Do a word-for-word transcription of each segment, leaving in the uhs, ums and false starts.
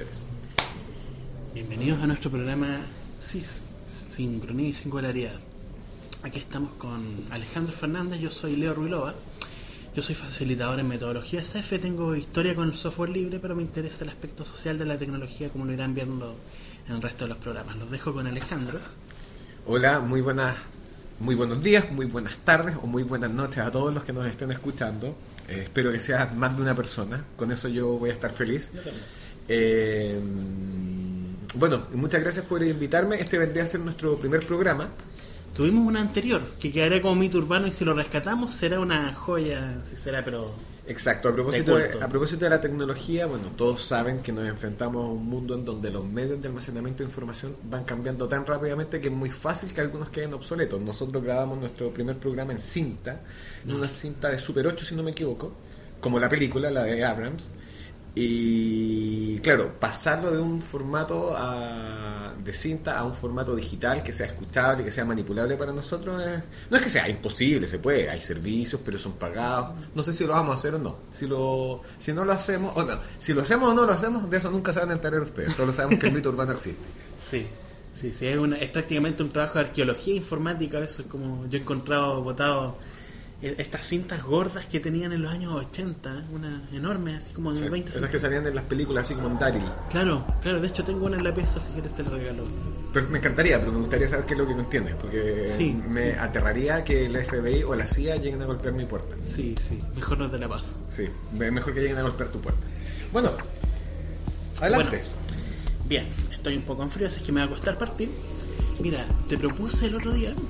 tres. Bienvenidos a nuestro programa S I S, Sincronía y Singularidad. Aquí estamos con Alejandro Fernández, yo soy Leo Ruilova. Yo soy facilitador en metodología S F, tengo historia con el software libre, pero me interesa el aspecto social de la tecnología, como lo irán viendo en el resto de los programas. Los dejo con Alejandro. Hola, muy buenas, muy buenos días, muy buenas tardes o muy buenas noches a todos los que nos estén escuchando. Eh, espero que sea más de una persona, con eso yo voy a estar feliz. Eh, bueno, muchas gracias por invitarme. Este vendría a ser nuestro primer programa. Tuvimos una anterior, que quedaría como mito urbano, y si lo rescatamos será una joya, si será, pero... Exacto, a propósito de, de, a propósito de la tecnología, bueno, todos saben que nos enfrentamos a un mundo en donde los medios de almacenamiento de información van cambiando tan rápidamente que es muy fácil que algunos queden obsoletos. Nosotros grabamos nuestro primer programa en cinta, en una cinta de Super ocho, si no me equivoco, como la película, la de Abrams. Y claro, pasarlo de un formato a, de cinta a un formato digital que sea escuchable y que sea manipulable para nosotros es, no es que sea imposible, se puede, hay servicios pero son pagados, no sé si lo vamos a hacer o no, si lo si no lo hacemos o no, si lo hacemos o no lo hacemos, de eso nunca se van a enterar ustedes, solo sabemos que el mito urbano existe. Sí, sí, sí, es, una, es prácticamente un trabajo de arqueología informática, eso es como yo he encontrado botado estas cintas gordas que tenían en los años ochenta, una enorme, así como de sí, veinte esas que salían en las películas, así como en Daryl. Claro, claro, de hecho tengo una en la pieza, si quieres te la regalo. Pero me encantaría, pero me gustaría saber qué es lo que no entiendes, porque sí, me sí. aterraría que el F B I o la C I A lleguen a golpear mi puerta. Sí, sí, mejor no te la paso. Sí, mejor que lleguen a golpear tu puerta. Bueno, adelante. Bueno, bien, estoy un poco en frío, así es que me va a costar partir. Mira, te propuse el otro día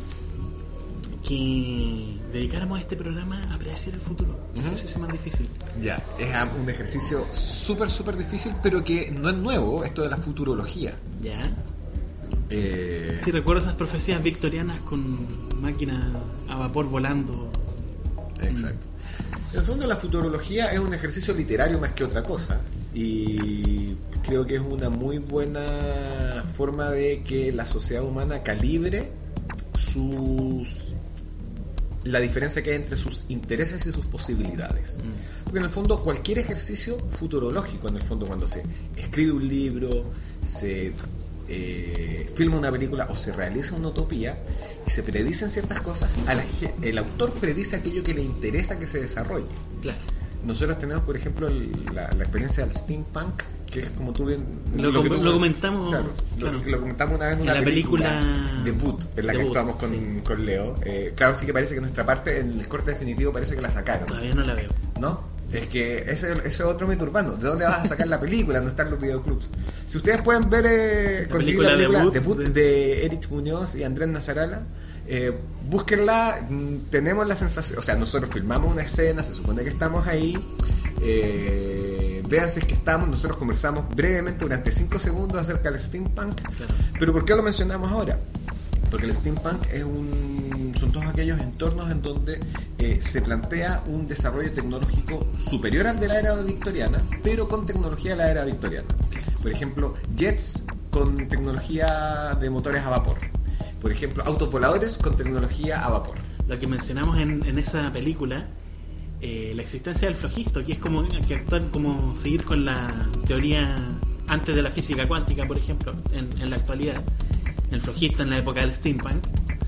que dedicáramos a este programa a predecir el futuro. Uh-huh. Un ejercicio más difícil. Ya, es un ejercicio súper, súper difícil, pero que no es nuevo, esto de la futurología. Ya. Eh... Sí, recuerdo esas profecías victorianas con máquinas a vapor volando. Exacto. Mm. En el fondo, la futurología es un ejercicio literario más que otra cosa. Y creo que es una muy buena forma de que la sociedad humana calibre sus... la diferencia que hay entre sus intereses y sus posibilidades. Mm. Porque en el fondo cualquier ejercicio futurológico, en el fondo cuando se escribe un libro, se eh, filma una película o se realiza una utopía y se predicen ciertas cosas, a la, el autor predice aquello que le interesa que se desarrolle. Claro. Nosotros tenemos, por ejemplo, el, la, la experiencia del steampunk, que es como tú bien lo, lo, com- tú, lo comentamos claro, claro. Lo, lo comentamos una vez en una la película, película debut en la debut, que actuamos con, sí. con Leo. Eh, claro, sí que parece que nuestra parte en el corte definitivo parece que la sacaron. Todavía no la veo. ¿No? Es que ese, ese es otro mito urbano. ¿De dónde vas a sacar la película? No están los videoclubs. Si ustedes pueden ver eh, la película, la película debut, debut de Erich Muñoz y Andrés Nazarala, eh, búsquenla. Tenemos la sensación, o sea, nosotros filmamos una escena, se supone que estamos ahí. Eh, vean si es que estamos, nosotros conversamos brevemente durante cinco segundos acerca del steampunk. Claro. Pero ¿por qué lo mencionamos ahora? Porque el steampunk es un, son todos aquellos entornos en donde eh, se plantea un desarrollo tecnológico superior al de la era victoriana, pero con tecnología de la era victoriana. Por ejemplo, jets con tecnología de motores a vapor. Por ejemplo, autos voladores con tecnología a vapor. Lo que mencionamos en, en esa película, Eh, la existencia del flojisto, que es como que actuar como seguir con la teoría antes de la física cuántica, por ejemplo, en, en la actualidad, el flojisto en la época del steampunk.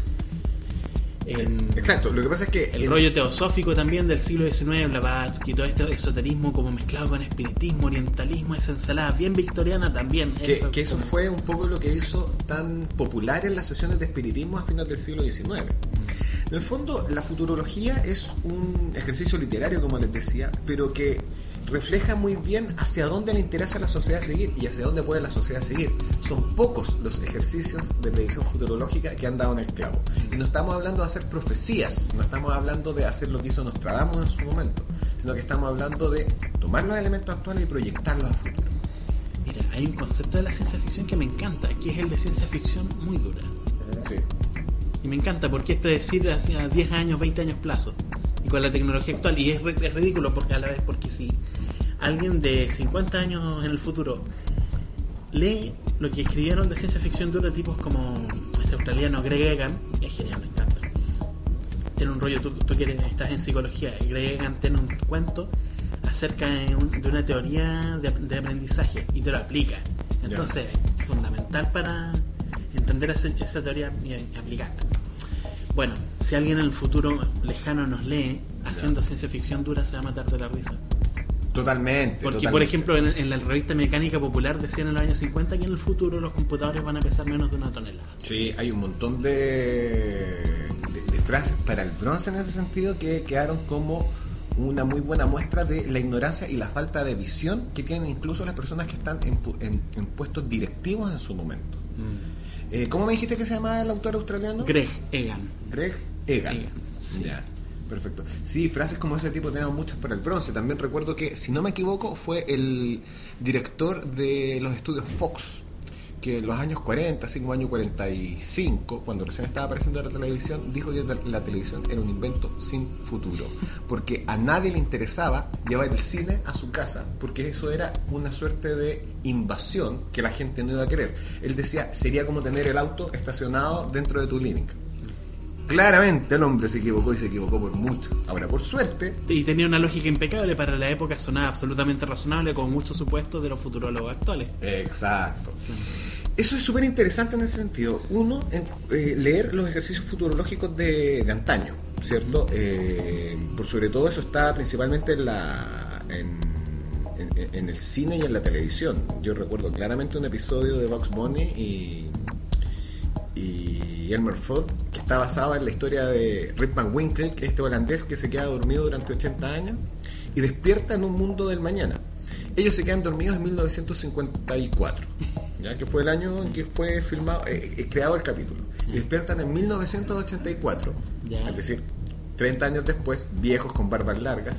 En, Exacto, lo que pasa es que el, el rollo teosófico también del siglo diecinueve, Blavatsky, todo este esoterismo como mezclado con espiritismo, orientalismo, esa ensalada bien victoriana también. Que eso, que eso como... fue un poco lo que hizo tan popular en las sesiones de espiritismo a finales del siglo diecinueve. En el fondo, la futurología es un ejercicio literario, como les decía, pero que refleja muy bien hacia dónde le interesa a la sociedad seguir y hacia dónde puede la sociedad seguir. Son pocos los ejercicios de predicción futurológica que han dado en el clavo. Y no estamos hablando de hacer profecías, no estamos hablando de hacer lo que hizo Nostradamus en su momento, sino que estamos hablando de tomar los elementos actuales y proyectarlos a futuro. Mira, hay un concepto de la ciencia ficción que me encanta, que es el de ciencia ficción muy dura. Sí. Y me encanta porque es predecir hacia diez años, veinte años plazo. Y con la tecnología actual, y es, es ridículo porque a la vez, porque si alguien de cincuenta años en el futuro lee lo que escribieron de ciencia ficción dura, tipos como este australiano Greg Egan, es genial, me encanta. Tiene un rollo, tú, tú quieres, estás en psicología, Greg Egan tiene un cuento acerca de, un, de una teoría de, de aprendizaje y te lo aplica. Entonces yeah. es fundamental para entender esa, esa teoría y, y aplicarla. Bueno, si alguien en el futuro lejano nos lee haciendo yeah. ciencia ficción dura, se va a matar de la risa. Totalmente. Porque, totalmente. por ejemplo, en, en la revista Mecánica Popular decían en los años cincuenta que en el futuro los computadores van a pesar menos de una tonelada. Sí, hay un montón de, de, de frases para el bronce en ese sentido que quedaron como una muy buena muestra de la ignorancia y la falta de visión que tienen incluso las personas que están en, en, en puestos directivos en su momento. Mm. Eh, ¿Cómo me dijiste que se llamaba el autor australiano? Greg Egan. Greg Egan. Egan sí. Ya. Perfecto. Sí, frases como ese tipo tenemos muchas para el bronce. También recuerdo que, si no me equivoco, fue el director de los estudios Fox, que en los años cuarenta, así como año cuarenta y cinco, cuando recién estaba apareciendo la televisión, dijo que la televisión era un invento sin futuro, porque a nadie le interesaba llevar el cine a su casa, porque eso era una suerte de invasión que la gente no iba a querer. Él decía, sería como tener el auto estacionado dentro de tu living. Claramente el hombre se equivocó y se equivocó por mucho. Ahora, por suerte... Y tenía una lógica impecable para la época, sonaba absolutamente razonable con muchos supuestos de los futurólogos actuales. Exacto. Eso es súper interesante en ese sentido. Uno, en, eh, leer los ejercicios futurológicos de, de antaño, ¿cierto? Eh, por sobre todo eso está principalmente en la... En, en, en el cine y en la televisión. Yo recuerdo claramente un episodio de Bugs Bunny y... y Elmer Fudd, que está basado en la historia de Rip Van Winkle, que es este holandés que se queda dormido durante ochenta años y despierta en un mundo del mañana. Ellos se quedan dormidos en mil novecientos cincuenta y cuatro, ¿ya? Que fue el año en que fue filmado, eh, creado el capítulo, y despiertan en mil novecientos ochenta y cuatro, yeah. Es decir, treinta años después, viejos con barbas largas,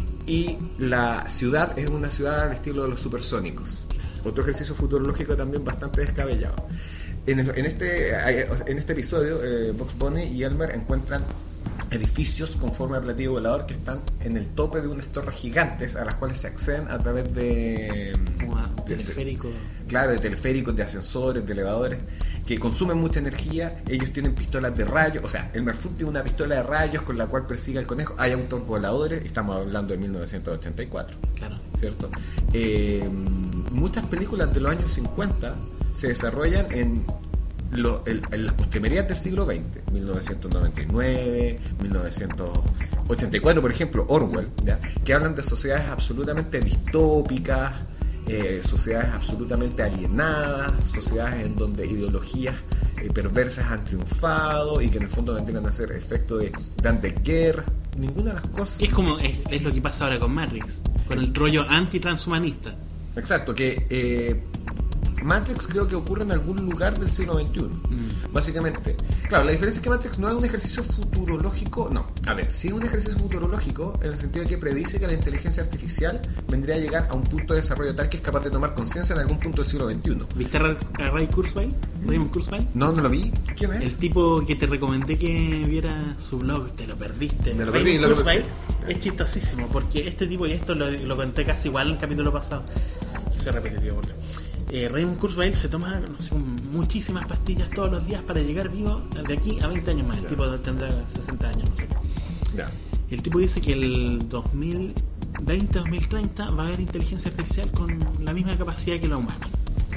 y la ciudad es una ciudad al estilo de los supersónicos. Otro ejercicio futurológico también bastante descabellado. En, el, en, este, en este episodio, eh, Bugs Bunny y Elmer encuentran edificios con forma de platillo volador que están en el tope de unas torres gigantes a las cuales se acceden a través de... Como de teleféricos. Claro, de teleféricos, de ascensores, de elevadores, que consumen mucha energía. Ellos tienen pistolas de rayos, o sea, Elmer Fudd tiene una pistola de rayos con la cual persigue al conejo. Hay autos voladores, estamos hablando de mil novecientos ochenta y cuatro. Claro. ¿Cierto? Eh, muchas películas de los años cincuenta se desarrollan en, lo, en, en las postrimerías del siglo veinte, mil novecientos noventa y nueve, mil novecientos ochenta y cuatro, por ejemplo, Orwell, ¿ya? Que hablan de sociedades absolutamente distópicas, eh, sociedades absolutamente alienadas, sociedades en donde ideologías eh, perversas han triunfado y que en el fondo vendrían a ser efecto de grandes guerras. Ninguna de las cosas. Es como es, es lo que pasa ahora con Matrix, con el rollo anti-transhumanista. Exacto, que eh, Matrix creo que ocurre en algún lugar del siglo veintiuno, mm. básicamente. Claro, la diferencia es que Matrix no es un ejercicio futurológico, no, a ver, sí es un ejercicio futurológico en el sentido de que predice que la inteligencia artificial vendría a llegar a un punto de desarrollo tal que es capaz de tomar conciencia en algún punto del siglo veintiuno. ¿Viste a Ray Kurzweil? ¿Raymond Kurzweil? No, no lo vi. ¿Quién es? El tipo que te recomendé que viera su blog, te lo perdiste. Me lo perdí, lo Kurzweil es chistosísimo, porque este tipo, y esto lo, lo conté casi igual en el capítulo pasado, que soy repetitivo porque... Eh, Raymond Kurzweil se toma, no sé, muchísimas pastillas todos los días para llegar vivo de aquí a veinte años más. El yeah. tipo tendrá sesenta años, no sé. Yeah. El tipo dice que el dos mil veinte dos mil treinta va a haber inteligencia artificial con la misma capacidad que la humana.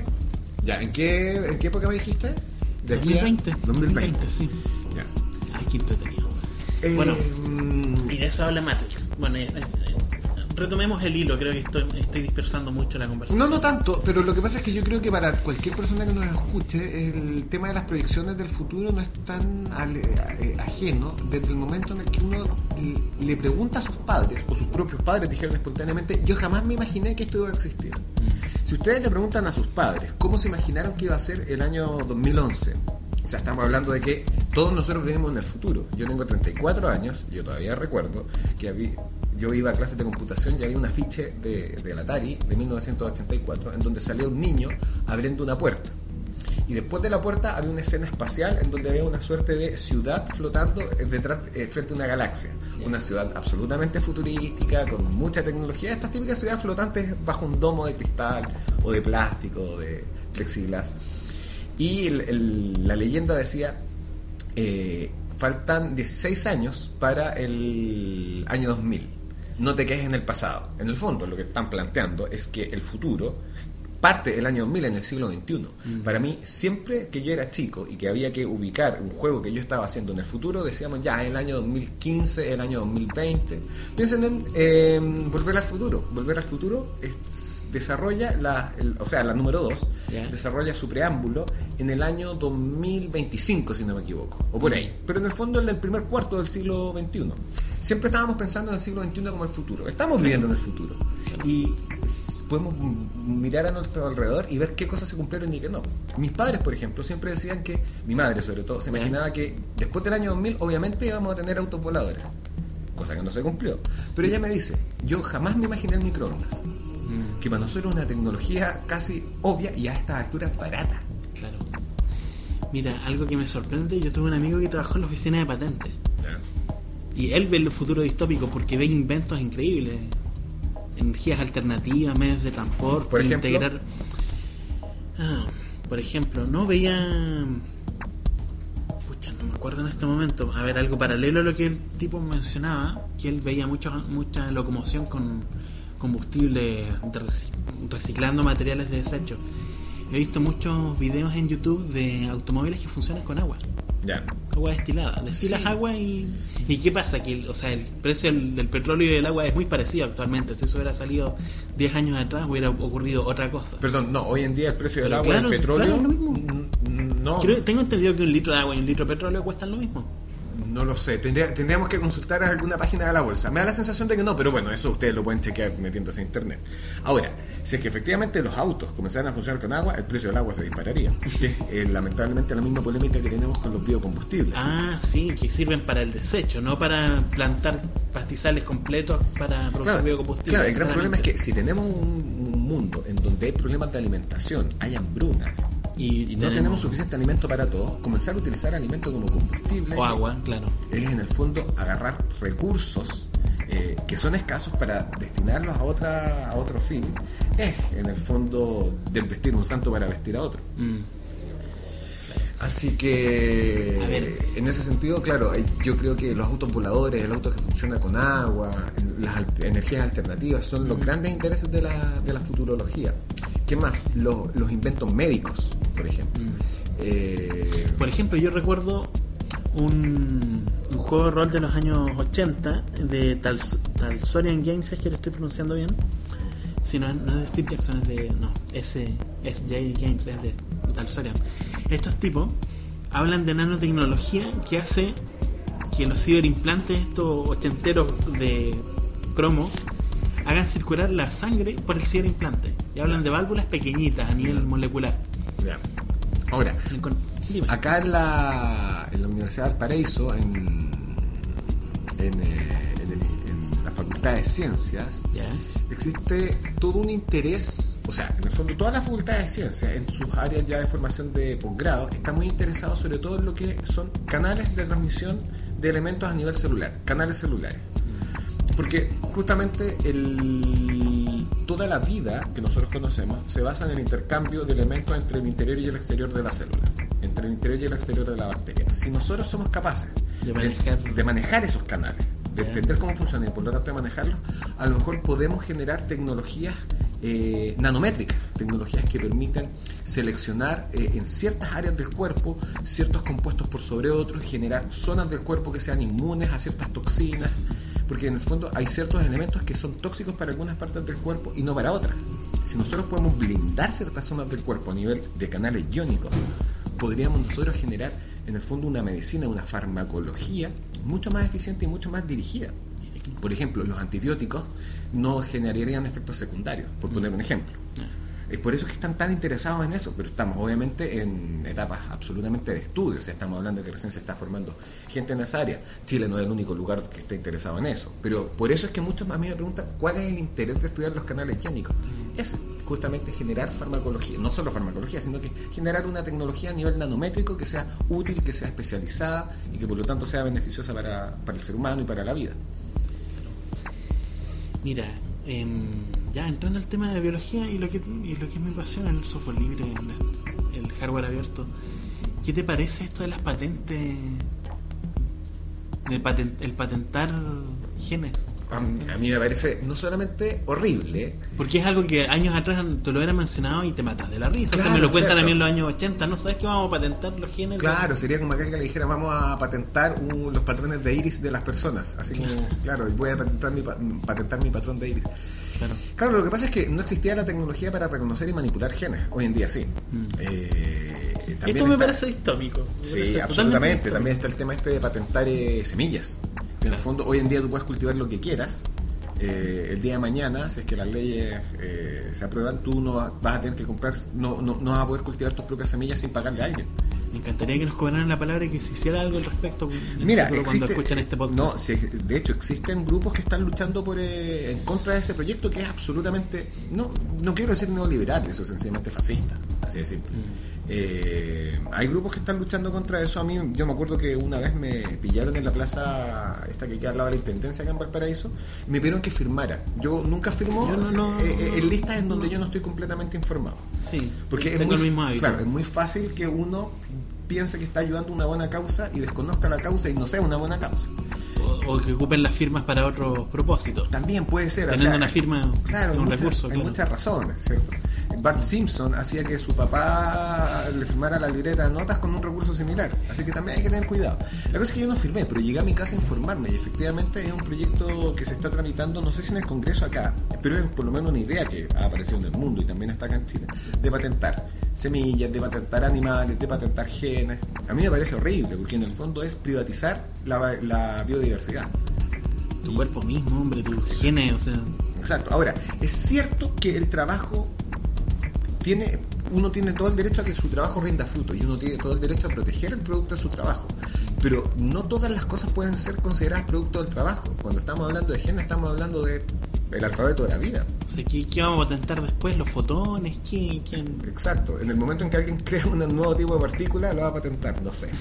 Ya, ¿en qué, ¿en qué época me dijiste? ¿De dos mil veinte? dos mil veinte, sí. Ya. Ay, qué entretenido. Eh, bueno, y de eso habla Matrix. Bueno, eh, eh, retomemos el hilo, creo que estoy, estoy dispersando mucho la conversación. No, no tanto, pero lo que pasa es que yo creo que para cualquier persona que nos escuche, el tema de las proyecciones del futuro no es tan ale, eh, ajeno desde el momento en el que uno le pregunta a sus padres, o sus propios padres dijeron espontáneamente, yo jamás me imaginé que esto iba a existir. Mm. Si ustedes le preguntan a sus padres cómo se imaginaron que iba a ser el año dos mil once, o sea, estamos hablando de que todos nosotros vivimos en el futuro. Yo tengo treinta y cuatro años, yo todavía recuerdo que había, yo iba a clases de computación y había un afiche de, de la Atari de mil novecientos ochenta y cuatro en donde salía un niño abriendo una puerta. Y después de la puerta había una escena espacial en donde había una suerte de ciudad flotando detrás, eh, frente a una galaxia. Una ciudad absolutamente futurística, con mucha tecnología. Estas típicas ciudades flotantes bajo un domo de cristal o de plástico o de plexiglas. Y el, el, la leyenda decía, eh, faltan dieciséis años para el año dos mil. no te quedes en el pasado. En el fondo, lo que están planteando es que el futuro parte el año dos mil en el siglo veintiuno. Mm. Para mí, siempre que yo era chico y que había que ubicar un juego que yo estaba haciendo en el futuro, decíamos ya el año dos mil quince, el año dos mil veinte. Piensen en eh, Volver al Futuro. Volver al Futuro es, desarrolla, la, el, o sea, la número dos, yeah. desarrolla su preámbulo en el año dos mil veinticinco, si no me equivoco, o por ahí. Pero en el fondo en el primer cuarto del siglo veintiuno. Siempre estábamos pensando en el siglo veintiuno como el futuro. Estamos viviendo en el futuro. Y podemos mirar a nuestro alrededor y ver qué cosas se cumplieron y qué no. Mis padres, por ejemplo, siempre decían que, mi madre sobre todo, se imaginaba que después del año dos mil obviamente íbamos a tener autos voladores, cosa que no se cumplió. Pero ella me dice, yo jamás me imaginé el microondas, mm. que para nosotros es una tecnología casi obvia y a estas alturas barata. Claro. Mira, algo que me sorprende, yo tuve un amigo que trabajó en la oficina de patentes, yeah. y él ve el futuro distópico porque ve inventos increíbles, energías alternativas, medios de transporte, por ejemplo, integrar. Ah, por ejemplo, no veía. Pucha, no me acuerdo en este momento. A ver, algo paralelo a lo que el tipo mencionaba, que él veía mucho, mucha locomoción con combustible, reciclando materiales de desecho. He visto muchos videos en YouTube de automóviles que funcionan con agua. Ya. Agua destilada. Destilas sí. agua y... ¿Y qué pasa? Que o sea, el precio del, del petróleo y del agua es muy parecido actualmente. Si eso hubiera salido diez años atrás, hubiera ocurrido otra cosa. Perdón, no, hoy en día el precio del Pero agua claro, y el petróleo... Claro, es lo mismo. No. Creo, tengo entendido que un litro de agua y un litro de petróleo cuestan lo mismo. No lo sé, Tendría, tendríamos que consultar a alguna página de la bolsa. Me da la sensación de que no, pero bueno, eso ustedes lo pueden chequear metiéndose en internet. Ahora, si es que efectivamente los autos comenzaran a funcionar con agua, el precio del agua se dispararía. Que es eh, lamentablemente la misma polémica que tenemos con los biocombustibles. Ah, sí, que sirven para el desecho, no para plantar pastizales completos para producir claro, biocombustibles. Claro, el gran problema es que si tenemos un, un mundo en donde hay problemas de alimentación, hay hambrunas, y, y no tenemos... tenemos suficiente alimento para todos, comenzar a utilizar alimento como combustible o agua, claro, es en el fondo agarrar recursos eh, que son escasos para destinarlos a otra a otro fin, es en el fondo desvestir un santo para vestir a otro. mm. Así que a ver. En ese sentido, claro, yo creo que los autos voladores, el auto que funciona con agua, las al- energías alternativas son los grandes intereses de la, de la futurología. ¿Qué más? Los, los inventos médicos, por ejemplo. Mm. Eh... Por ejemplo, yo recuerdo un, un juego de rol de los años ochenta de Tal, Talsorian Games, es que lo estoy pronunciando bien. Si no, no es de Steve Jackson, es de... No, S, S J Games, es de Talsorian. Estos tipos hablan de nanotecnología que hace que los ciberimplantes, estos ochenteros de cromo, hagan circular la sangre por el ciberimplante. Y hablan de válvulas pequeñitas a nivel molecular. Yeah. Ahora, Dime. acá en la, en la Universidad de Valparaíso, en, en, eh, en, el, en la Facultad de Ciencias, yeah. existe todo un interés, o sea, en el fondo toda la Facultad de Ciencias, en sus áreas ya de formación de posgrado, está muy interesado sobre todo en lo que son canales de transmisión de elementos a nivel celular, canales celulares. Porque justamente el, toda la vida que nosotros conocemos se basa en el intercambio de elementos entre el interior y el exterior de la célula, entre el interior y el exterior de la bacteria. Si nosotros somos capaces de manejar, de, de manejar esos canales, de entender cómo funcionan y por lo tanto de manejarlos, a lo mejor podemos generar tecnologías eh, nanométricas, tecnologías que permiten seleccionar eh, en ciertas áreas del cuerpo ciertos compuestos por sobre otros, generar zonas del cuerpo que sean inmunes a ciertas toxinas, porque en el fondo hay ciertos elementos que son tóxicos para algunas partes del cuerpo y no para otras. Si nosotros podemos blindar ciertas zonas del cuerpo a nivel de canales iónicos, podríamos nosotros generar en el fondo una medicina, una farmacología mucho más eficiente y mucho más dirigida. Por ejemplo, los antibióticos no generarían efectos secundarios, por poner un ejemplo. Es por eso que están tan interesados en eso, pero estamos obviamente en etapas absolutamente de estudio, o sea, estamos hablando de que recién se está formando gente en esa área. Chile no es el único lugar que está interesado en eso, pero por eso es que muchos a mí me preguntan cuál es el interés de estudiar los canales iónicos. Es justamente generar farmacología, no solo farmacología, sino que generar una tecnología a nivel nanométrico que sea útil, que sea especializada y que por lo tanto sea beneficiosa para, para el ser humano y para la vida. Mira, eh, ya entrando al tema de biología y lo que y lo que es mi pasión, el software libre, el, el hardware abierto, ¿qué te parece esto de las patentes, de patent, el patentar genes? a, a mí me parece no solamente horrible, porque es algo que años atrás te lo hubieran mencionado y te matas de la risa. Claro, o sea, me lo cuentan cierto. a mí en los años ochenta, ¿no sabes que vamos a patentar los genes? Claro, sería como aquel que le dijera vamos a patentar un, los patrones de iris de las personas, así como, claro, voy a patentar mi, patentar mi patrón de iris. Claro. Claro, lo que pasa es que no existía la tecnología para reconocer y manipular genes. Hoy en día sí. Mm. Eh, Esto me está, parece distópico. Me sí, parece absolutamente. También está el tema este de patentar eh, semillas. Claro. En el fondo, hoy en día tú puedes cultivar lo que quieras. Eh, el día de mañana, si es que las leyes eh, se aprueban, tú no vas a tener que comprar, no, no, no vas a poder cultivar tus propias semillas sin pagarle a alguien. Me encantaría que nos cobraran la palabra y que se hiciera algo al respecto. Mira, existe, cuando escuchan este podcast. No, si, de hecho existen grupos que están luchando por eh, en contra de ese proyecto que es absolutamente, no no quiero decir neoliberal, eso es sencillamente fascista, así de simple. Mm. Eh, hay grupos que están luchando contra eso. A mí, yo me acuerdo que una vez me pillaron en la plaza esta que queda al lado de la Intendencia acá en Valparaíso, me pidieron que firmara. Yo nunca firmo yo no, no, eh, no, en listas en donde no. yo no estoy completamente informado. Sí, porque es muy, el mismo hábito. Claro, es muy fácil que uno piense que está ayudando a una buena causa y desconozca la causa y no sea una buena causa. O, o que ocupen las firmas para otros propósitos. También puede ser. Teniendo o sea, una firma, claro, un muchas, recurso. Hay claro. muchas razones, ¿cierto? Bart Simpson hacía que su papá le firmara la libreta de notas con un recurso similar. Así que también hay que tener cuidado. La cosa es que yo no firmé, pero llegué a mi casa a informarme y efectivamente es un proyecto que se está tramitando, no sé si en el Congreso acá, pero es por lo menos una idea que ha aparecido en el mundo y también está acá en Chile, de patentar semillas, de patentar animales, de patentar genes. A mí me parece horrible porque en el fondo es privatizar la, la biodiversidad. Tu cuerpo mismo, hombre, tus genes, o sea... Exacto. Ahora, es cierto que el trabajo tiene, uno tiene todo el derecho a que su trabajo rinda fruto y uno tiene todo el derecho a proteger el producto de su trabajo, pero no todas las cosas pueden ser consideradas producto del trabajo. Cuando estamos hablando de genes estamos hablando de el alfabeto de la vida. O sea, ¿qué, qué vamos a patentar después? ¿Los fotones? ¿Quién, quién? Exacto. En el momento en que alguien crea un nuevo tipo de partícula lo va a patentar, no sé.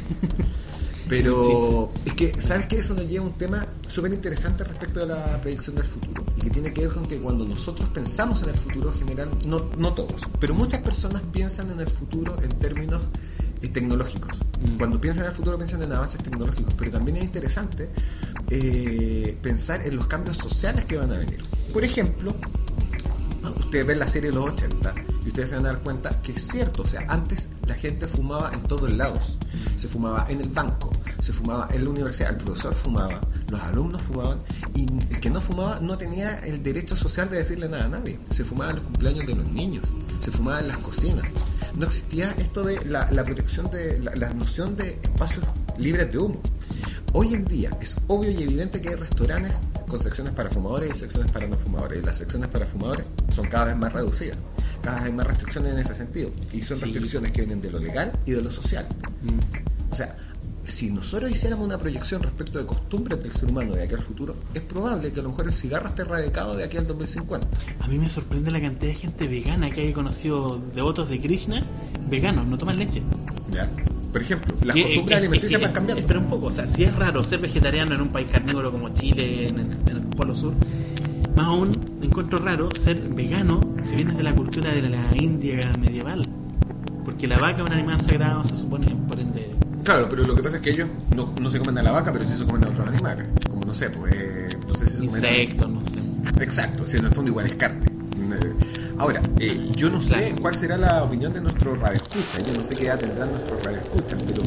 Pero sí. Es que, ¿sabes qué? Eso nos lleva a un tema súper interesante respecto de la predicción del futuro y que tiene que ver con que cuando nosotros pensamos en el futuro general, no, no todos, pero muchas personas piensan en el futuro en términos eh, tecnológicos. Mm. Cuando piensan en el futuro piensan en avances tecnológicos, pero también es interesante eh, pensar en los cambios sociales que van a venir. Por ejemplo, ustedes ven la serie de los ochenta y ustedes se van a dar cuenta que es cierto, o sea, antes la gente fumaba en todos lados, se fumaba en el banco, se fumaba en la universidad, el profesor fumaba, los alumnos fumaban y el que no fumaba no tenía el derecho social de decirle nada a nadie. Se fumaba en los cumpleaños de los niños, se fumaba en las cocinas, no existía esto de la, la protección de la, la noción de espacios libres de humo. Hoy en día es obvio y evidente que hay restaurantes con secciones para fumadores y secciones para no fumadores, y las secciones para fumadores son cada vez más reducidas, cada vez hay más restricciones en ese sentido, y son sí. restricciones que vienen de lo legal y de lo social. Mm. O sea, si nosotros hiciéramos una proyección respecto de costumbres del ser humano de aquí al futuro, es probable que a lo mejor el cigarro esté erradicado de aquí al dos mil cincuenta. A mí me sorprende la cantidad de gente vegana que hay conocido, devotos de Krishna, veganos, no toman leche. Ya. Por ejemplo, las que, costumbres es, alimenticias es que, van cambiando. Espera un poco, o sea, si es raro ser vegetariano en un país carnívoro como Chile, en el, en el Polo Sur, más aún encuentro raro ser vegano si vienes de la cultura de la India medieval. Porque la vaca es un animal sagrado, se supone, por ende... Claro, pero lo que pasa es que ellos no, no se comen a la vaca, pero sí se comen a otros animales. Como, no sé, pues... Eh, no sé si se insectos, comen... no sé. Exacto, si en el fondo igual es carne. Ahora, eh, yo no sé cuál será la opinión de nuestros radioescuchas, yo no sé qué edad tendrán nuestros radioescuchas, pero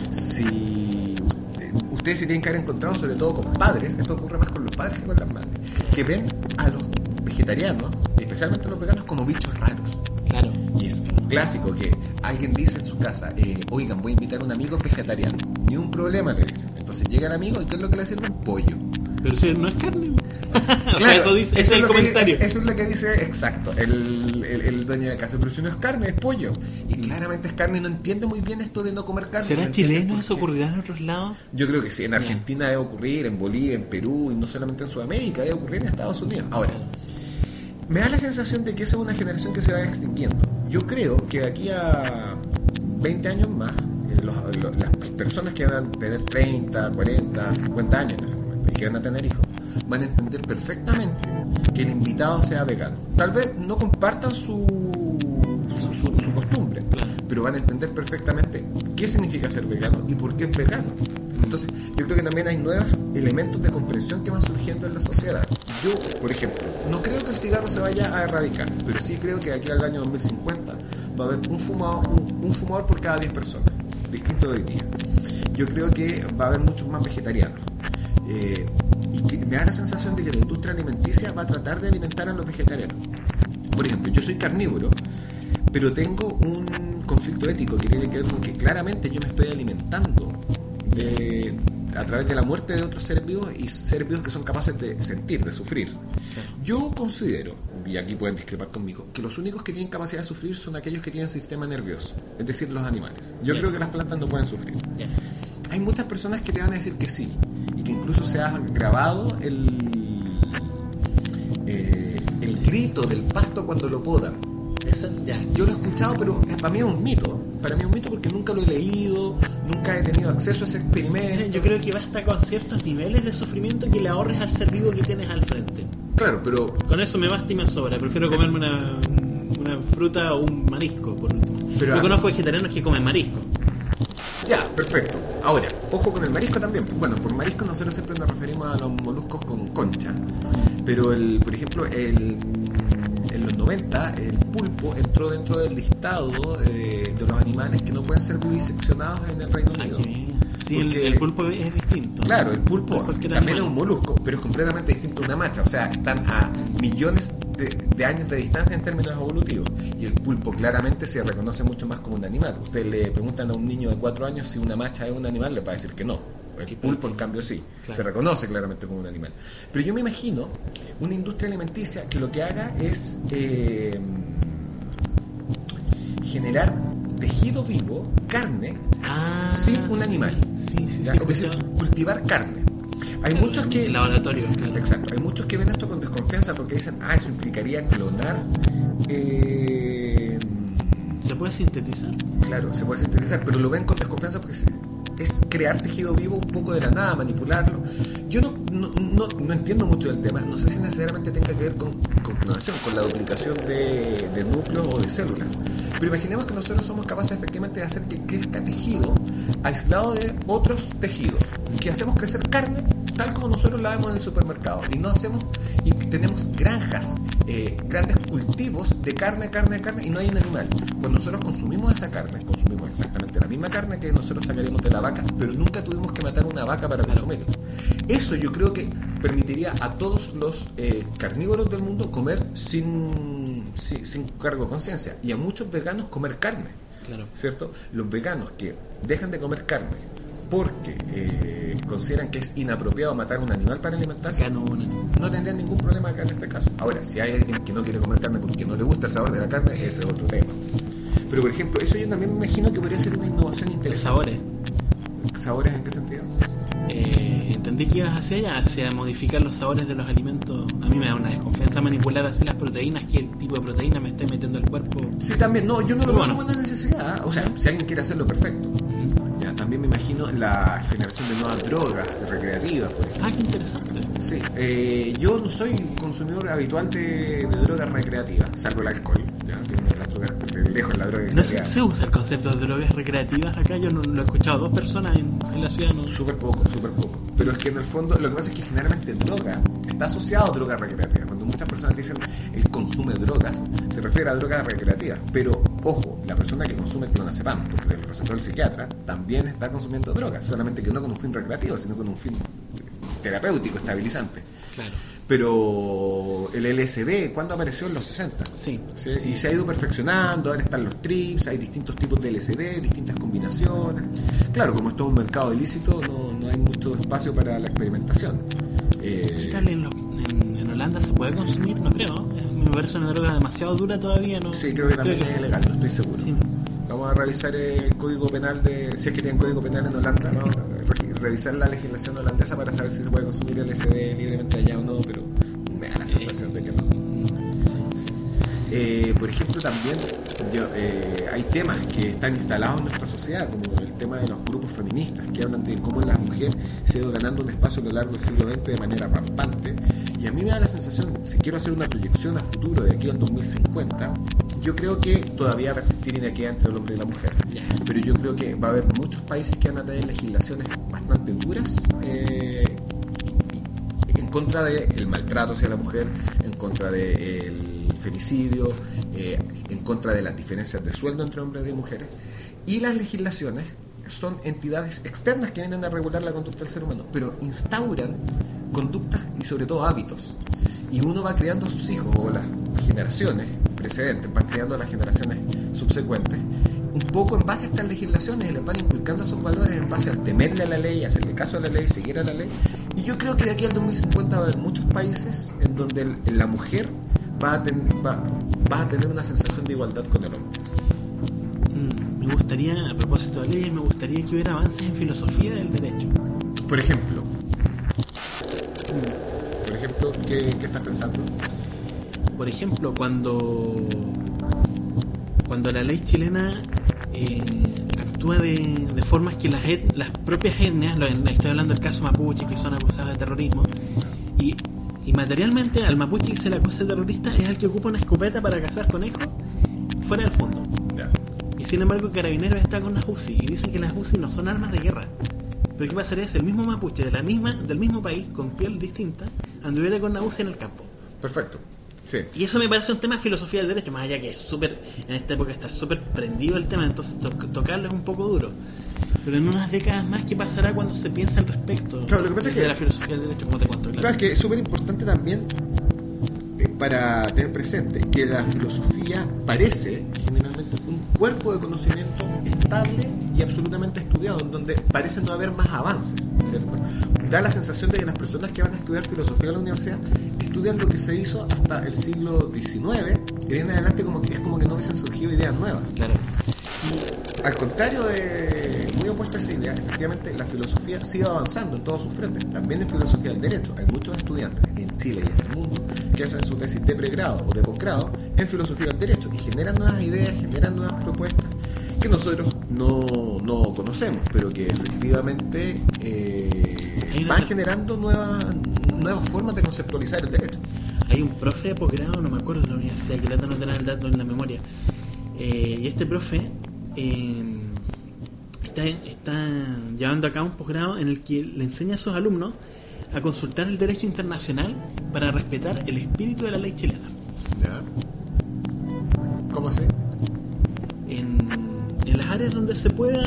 si eh, ustedes se tienen que haber encontrado, sobre todo con padres, esto ocurre más con los padres que con las madres, que ven a los vegetarianos, especialmente a los veganos, como bichos raros. Claro. Y es clásico que alguien dice en su casa, eh, oigan, voy a invitar a un amigo vegetariano, ni un problema le dicen. Entonces llega el amigo y ¿qué es lo que le sirven? Pollo. Pero si no es carne. Claro, o sea, eso dice, ese es el comentario. Que, eso es lo que dice, exacto, el, el, el dueño de casa. Pero si no es carne, es pollo. Y claramente es carne y no entiende muy bien esto de no comer carne. ¿Será no chileno eso? ¿Ocurrirá en otros lados? Yo creo que sí. En Argentina yeah. debe ocurrir, en Bolivia, en Perú, y no solamente en Sudamérica, debe ocurrir en Estados Unidos. Ahora, me da la sensación de que esa es una generación que se va extinguiendo. Yo creo que de aquí a veinte años más, eh, los, los, las personas que van a tener treinta, cuarenta, cincuenta años en ese momento y que van a tener hijos, van a entender perfectamente que el invitado sea vegano. Tal vez no compartan su, su, su, su costumbre, claro, pero van a entender perfectamente qué significa ser vegano y por qué es vegano. Entonces, yo creo que también hay nuevos elementos de comprensión que van surgiendo en la sociedad. Yo, por ejemplo, no creo que el cigarro se vaya a erradicar, pero sí creo que de aquí al año dos mil cincuenta va a haber un fumador, un, un fumador por cada diez personas, distinto de hoy día. Yo creo que va a haber muchos más vegetarianos. Eh, y que me da la sensación de que la industria alimenticia va a tratar de alimentar a los vegetarianos. Por ejemplo, yo soy carnívoro, pero tengo un conflicto ético que tiene que ver con que claramente yo me estoy alimentando de, a través de la muerte de otros seres vivos y seres vivos que son capaces de sentir, de sufrir. Yo considero, y aquí pueden discrepar conmigo, que los únicos que tienen capacidad de sufrir son aquellos que tienen sistema nervioso, es decir, los animales. Yo yeah. creo que las plantas no pueden sufrir. Yeah. Hay muchas personas que te van a decir que sí, y que incluso se ha grabado el, eh, el grito del pasto cuando lo podan. Eso, ya. Yo lo he escuchado, pero para mí es un mito. Para mí es un mito porque nunca lo he leído, nunca he tenido acceso a ese experimento. Yo creo que basta con ciertos niveles de sufrimiento que le ahorres al ser vivo que tienes al frente. Claro, pero... Con eso me basta y me sobra. Prefiero comerme una, una fruta o un marisco, por último. Pero Yo a... conozco vegetarianos que comen marisco. Ya, perfecto. Ahora, ojo con el marisco también. Bueno, por marisco nosotros siempre nos referimos a los moluscos con concha. Pero, el, por ejemplo, el... en los noventa el pulpo entró dentro del listado eh, de los animales que no pueden ser viviseccionados en el Reino Unido. Aquí. Sí, porque, el, el pulpo es distinto. Claro, el pulpo también animal. Es un molusco, pero es completamente distinto a una macha. O sea, están a millones de, de años de distancia en términos evolutivos. Y el pulpo claramente se reconoce mucho más como un animal. Ustedes le preguntan a un niño de cuatro años si una macha es un animal, le va a decir que no. El pulpo, en cambio, sí, claro. Se reconoce claramente como un animal. Pero yo me imagino una industria alimenticia que lo que haga es eh, generar tejido vivo, carne, ah, sin un animal. Sí, sí, sí. Es decir, cultivar carne. Hay claro, muchos que... En laboratorio, claro. Exacto. Hay muchos que ven esto con desconfianza porque dicen, ah, eso implicaría clonar... Eh, ¿Se puede sintetizar? Claro, se puede sintetizar, pero lo ven con desconfianza porque... Se, es crear tejido vivo un poco de la nada, manipularlo. Yo no, no, no, no entiendo mucho del tema, no sé si necesariamente tenga que ver con, con clonación, con la duplicación de, de núcleos o de células. Pero imaginemos que nosotros somos capaces efectivamente de hacer que crezca tejido aislado de otros tejidos, que hacemos crecer carne tal como nosotros la vemos en el supermercado, y no hacemos, y tenemos granjas, eh, grandes cultivos de carne, carne, carne, y no hay un animal. Cuando nosotros consumimos esa carne, consumimos exactamente la misma carne que nosotros sacaríamos de la vaca, pero nunca tuvimos que matar una vaca para consumirla. Eso yo creo que permitiría a todos los eh, carnívoros del mundo comer sin, sin, sin cargo de conciencia, y a muchos veganos comer carne. Claro. ¿Cierto? Los veganos que dejan de comer carne porque eh, consideran que es inapropiado matar a un animal para alimentarse, no, no. no tendrían ningún problema acá en este caso. Ahora, si hay alguien que no quiere comer carne porque no le gusta el sabor de la carne, ese es otro tema. Pero, por ejemplo, eso yo también me imagino que podría ser una innovación interesante. ¿Sabores? ¿Sabores en qué sentido? Eh, entendí que ibas hacia allá, hacia modificar los sabores de los alimentos. A mí me da una desconfianza manipular así las proteínas, que el tipo de proteína me estoy metiendo al cuerpo. Sí, también, no, yo no lo veo como una necesidad. O sea, si alguien quiere hacerlo, perfecto. Ya, también me imagino la generación de nuevas drogas recreativas, por ejemplo. Ah, qué interesante. Sí, eh, yo no soy consumidor habitual de, de drogas recreativas, salvo el alcohol, ya, que una de las drogas, de lejos la droga recreativa. No se, se usa el concepto de drogas recreativas acá, yo no lo he escuchado dos personas en, en la ciudad. No. Súper poco, súper poco. Pero es que en el fondo lo que pasa es que generalmente droga está asociado a drogas recreativas. Cuando muchas personas dicen el consumo de drogas, se refiere a drogas recreativas. Pero, ojo, la persona que consume clonazepam, porque se lo recetó el psiquiatra, también está consumiendo drogas, solamente que no con un fin recreativo, sino con un fin terapéutico, estabilizante. Claro. Pero el L S D, ¿cuándo apareció? En los sesenta. Sí, ¿sí? sí. Y se ha ido perfeccionando, ahora están los trips, hay distintos tipos de L S D, distintas combinaciones. Claro, como es todo un mercado ilícito, no, no hay mucho espacio para la experimentación. Eh, ¿Qué tal en, lo, en, en Holanda se puede consumir? No creo. Me parece una droga demasiado dura todavía. ¿No? Sí, creo que también creo que... es legal, no estoy seguro. Sí. Vamos a revisar el código penal de, si es que tienen código penal en Holanda, vamos a revisar la legislación holandesa para saber si se puede consumir L S D libremente allá o no, pero me da la sensación de que no. Sí. Eh, por ejemplo, también yo, eh, hay temas que están instalados en nuestra sociedad, como el tema de los grupos feministas, que hablan de cómo la mujer se ha ido ganando un espacio a lo largo del siglo veinte de manera rampante. Y a mí me da la sensación, si quiero hacer una proyección a futuro de aquí al dos mil cincuenta, yo creo que todavía va a existir inequidad entre el hombre y la mujer. Pero yo creo que va a haber muchos países que van a tener legislaciones bastante duras eh, en contra del maltrato hacia la mujer, en contra del femicidio, eh, en contra de las diferencias de sueldo entre hombres y mujeres. Y las legislaciones son entidades externas que vienen a regular la conducta del ser humano, pero instauran conductas y sobre todo hábitos. Y uno va creando a sus hijos, o las generaciones precedentes van creando a las generaciones subsecuentes, un poco en base a estas legislaciones, y les van inculcando esos valores en base a temerle a la ley, hacerle caso a la ley, seguir a la ley. Y yo creo que de aquí al dos mil cincuenta va a haber muchos países en donde el, la mujer va a, ten, va, va a tener una sensación de igualdad con el hombre. Me gustaría, a propósito de leyes, me gustaría que hubiera avances en filosofía del derecho. Por ejemplo, por ejemplo, ¿qué, qué estás pensando? Por ejemplo, cuando cuando la ley chilena eh, actúa de, de formas que las, et, las propias etnias, lo, estoy hablando del caso mapuche, que son acusados de terrorismo, y, y materialmente al mapuche que se le acusa de terrorista es el que ocupa una escopeta para cazar conejos fuera del fondo. Ya. Y sin embargo Carabineros está con las U C I y dicen que las U C I no son armas de guerra. Pero ¿qué pasaría si el mismo mapuche de la misma, del mismo país, con piel distinta, anduviera con la U C I en el campo? Perfecto. Sí. Y eso me parece un tema de filosofía del derecho, más allá que es súper, en esta época está súper prendido el tema, entonces to- tocarlo es un poco duro. Pero en unas décadas más, ¿qué pasará cuando se piensa al respecto? Claro, lo que pasa es que de la filosofía del derecho, como te cuento, claro. Claro, es que es súper importante también eh, para tener presente que la filosofía parece generalmente un cuerpo de conocimiento estable y absolutamente estudiado, en donde parece no haber más avances, ¿cierto? Da la sensación de que las personas que van a estudiar filosofía en la universidad estudian lo que se hizo hasta el siglo diecinueve, y de en adelante como que es como que no hubiesen surgido ideas nuevas. Claro. Y al contrario de, muy opuesto a esa idea, efectivamente la filosofía sigue avanzando en todos sus frentes, también en filosofía del derecho. Hay muchos estudiantes en Chile y en el mundo que hacen su tesis de pregrado o de posgrado en filosofía del derecho y generan nuevas ideas, generan nuevas propuestas que nosotros no, no conocemos, pero que efectivamente eh, van generando nuevas, nuevas formas de conceptualizar el derecho. Hay un profe de posgrado, no me acuerdo de la universidad, que lata no tener el dato en la memoria, eh, y este profe eh, está, está llevando a cabo un posgrado en el que le enseña a sus alumnos a consultar el derecho internacional para respetar el espíritu de la ley chilena. ¿Ya? ¿Cómo así? En, en las áreas donde se pueda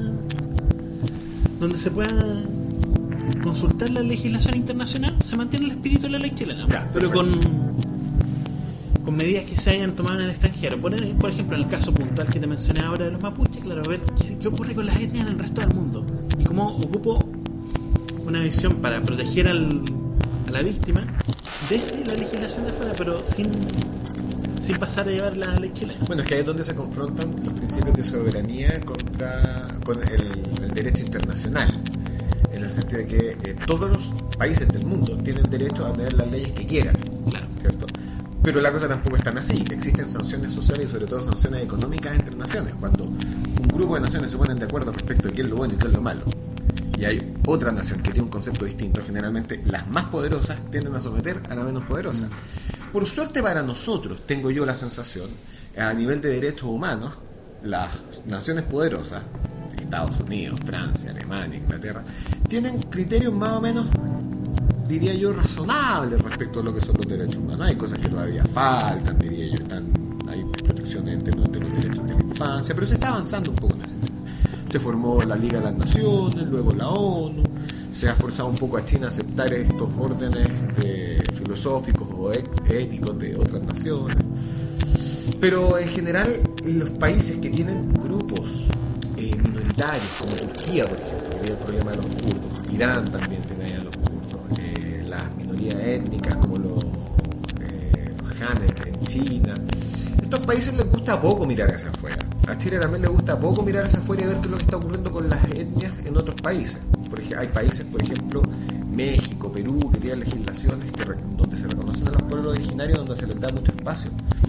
donde se pueda consultar la legislación internacional se mantiene el espíritu de la ley chilena, ya, pero con con medidas que se hayan tomado en el extranjero. Por, por ejemplo, en el caso puntual que te mencioné ahora de los mapuches, claro, ver qué, qué ocurre con las etnias en el resto del mundo y cómo ocupo una visión para proteger al, a la víctima desde la legislación de afuera, pero sin sin pasar a llevar la ley chilena. Bueno, es que ahí es donde se confrontan los principios de soberanía contra con el, el derecho internacional, en el sentido de que eh, todos los países del mundo tienen derecho a tener las leyes que quieran, Claro. ¿cierto? Pero la cosa tampoco es tan así. Existen sanciones sociales y sobre todo sanciones económicas entre naciones. Cuando un grupo de naciones se ponen de acuerdo respecto de qué es lo bueno y qué es lo malo, y hay otra nación que tiene un concepto distinto, generalmente las más poderosas tienden a someter a la menos poderosa. Por suerte para nosotros, tengo yo la sensación, a nivel de derechos humanos, las naciones poderosas, Estados Unidos, Francia, Alemania, Inglaterra, tienen criterios más o menos, diría yo, razonables respecto a lo que son los derechos humanos. Hay cosas que todavía faltan, diría yo, están, hay protecciones en términos de los derechos de la infancia, pero se está avanzando un poco en ese tema. Se formó la Liga de las Naciones, luego la ONU, se ha forzado un poco a China a aceptar estos órdenes eh, filosóficos o éticos de otras naciones. Pero en general, los países que tienen grupos eh, minoritarios, como Turquía, por ejemplo, que tiene el problema de los kurdos, Irán también tiene ahí a los kurdos, eh, las minorías étnicas como los, eh, los Hanek en China. A estos países les gusta poco mirar hacia afuera. A Chile también le gusta poco mirar hacia afuera y ver qué es lo que está ocurriendo con las etnias en otros países. Por ejemplo, hay países, por ejemplo, México, Perú, que tienen legislaciones que, donde se reconocen a los pueblos originarios, donde se les da mucho espacio.